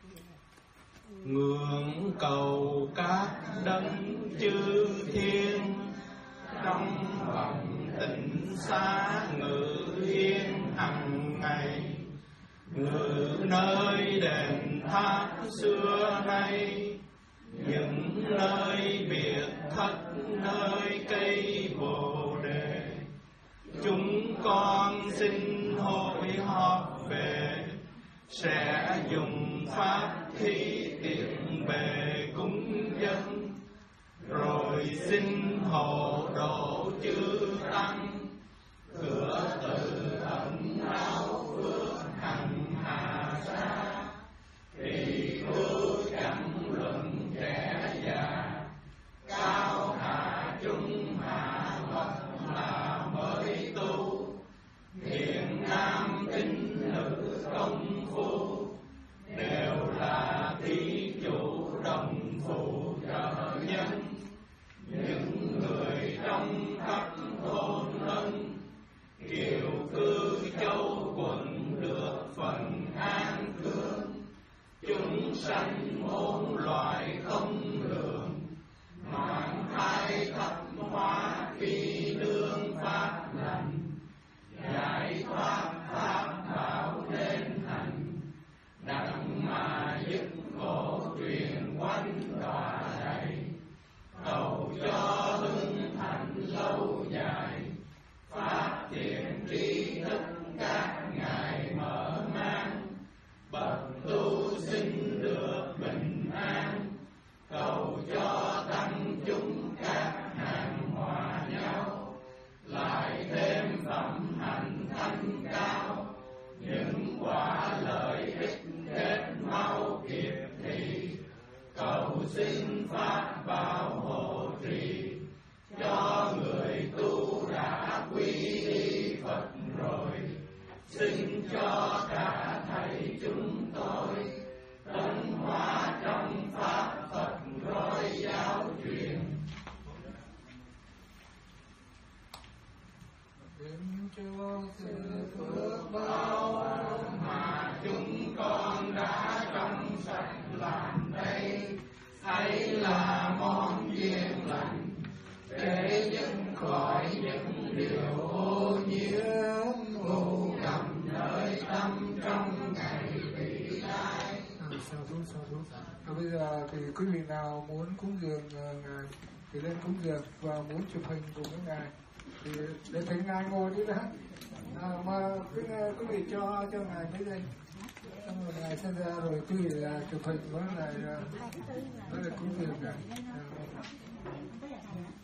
Ngưỡng cầu các đấng chư thiên trong vọng tịnh xá ngự yên hằng ngày, ngự nơi đền tháp xưa nay, những nơi biệt thất nơi cây bồ đề. Chúng con xin hội họp về, sẽ dùng pháp thí tiện bề cúng dân, rồi xin hộ độ chư tăng, cửa tự ẩn náu phước hằng hà sa, thì cứu chẳng luận trẻ già, cao hạ trung hạ hoặc là mới tu, thiện nam tín nữ công phu đều là quy y Phật rồi, xin cho cả thầy chúng tôi tấn hóa trong pháp Phật rồi giáo truyền. Kính cho sự Phước báo mà chúng con đã trong sạch làm đây, hay là món duyên lành để dứt khỏi những điều ô nhiễm ngủ ngầm nơi tâm trong ngày vị lai. À, sao thú, sao thú. À, bây giờ thì quý vị nào muốn cúng dường uh, ngài thì lên cúng dường, và muốn chụp hình cùng với ngài thì để thấy ngài ngồi đi đã. À, mà quý, quý vị cho cho ngài mấy giây, xong rồi ngài sẽ ra rồi quý vị là chụp hình với lại với lại cúng dường ngài. À,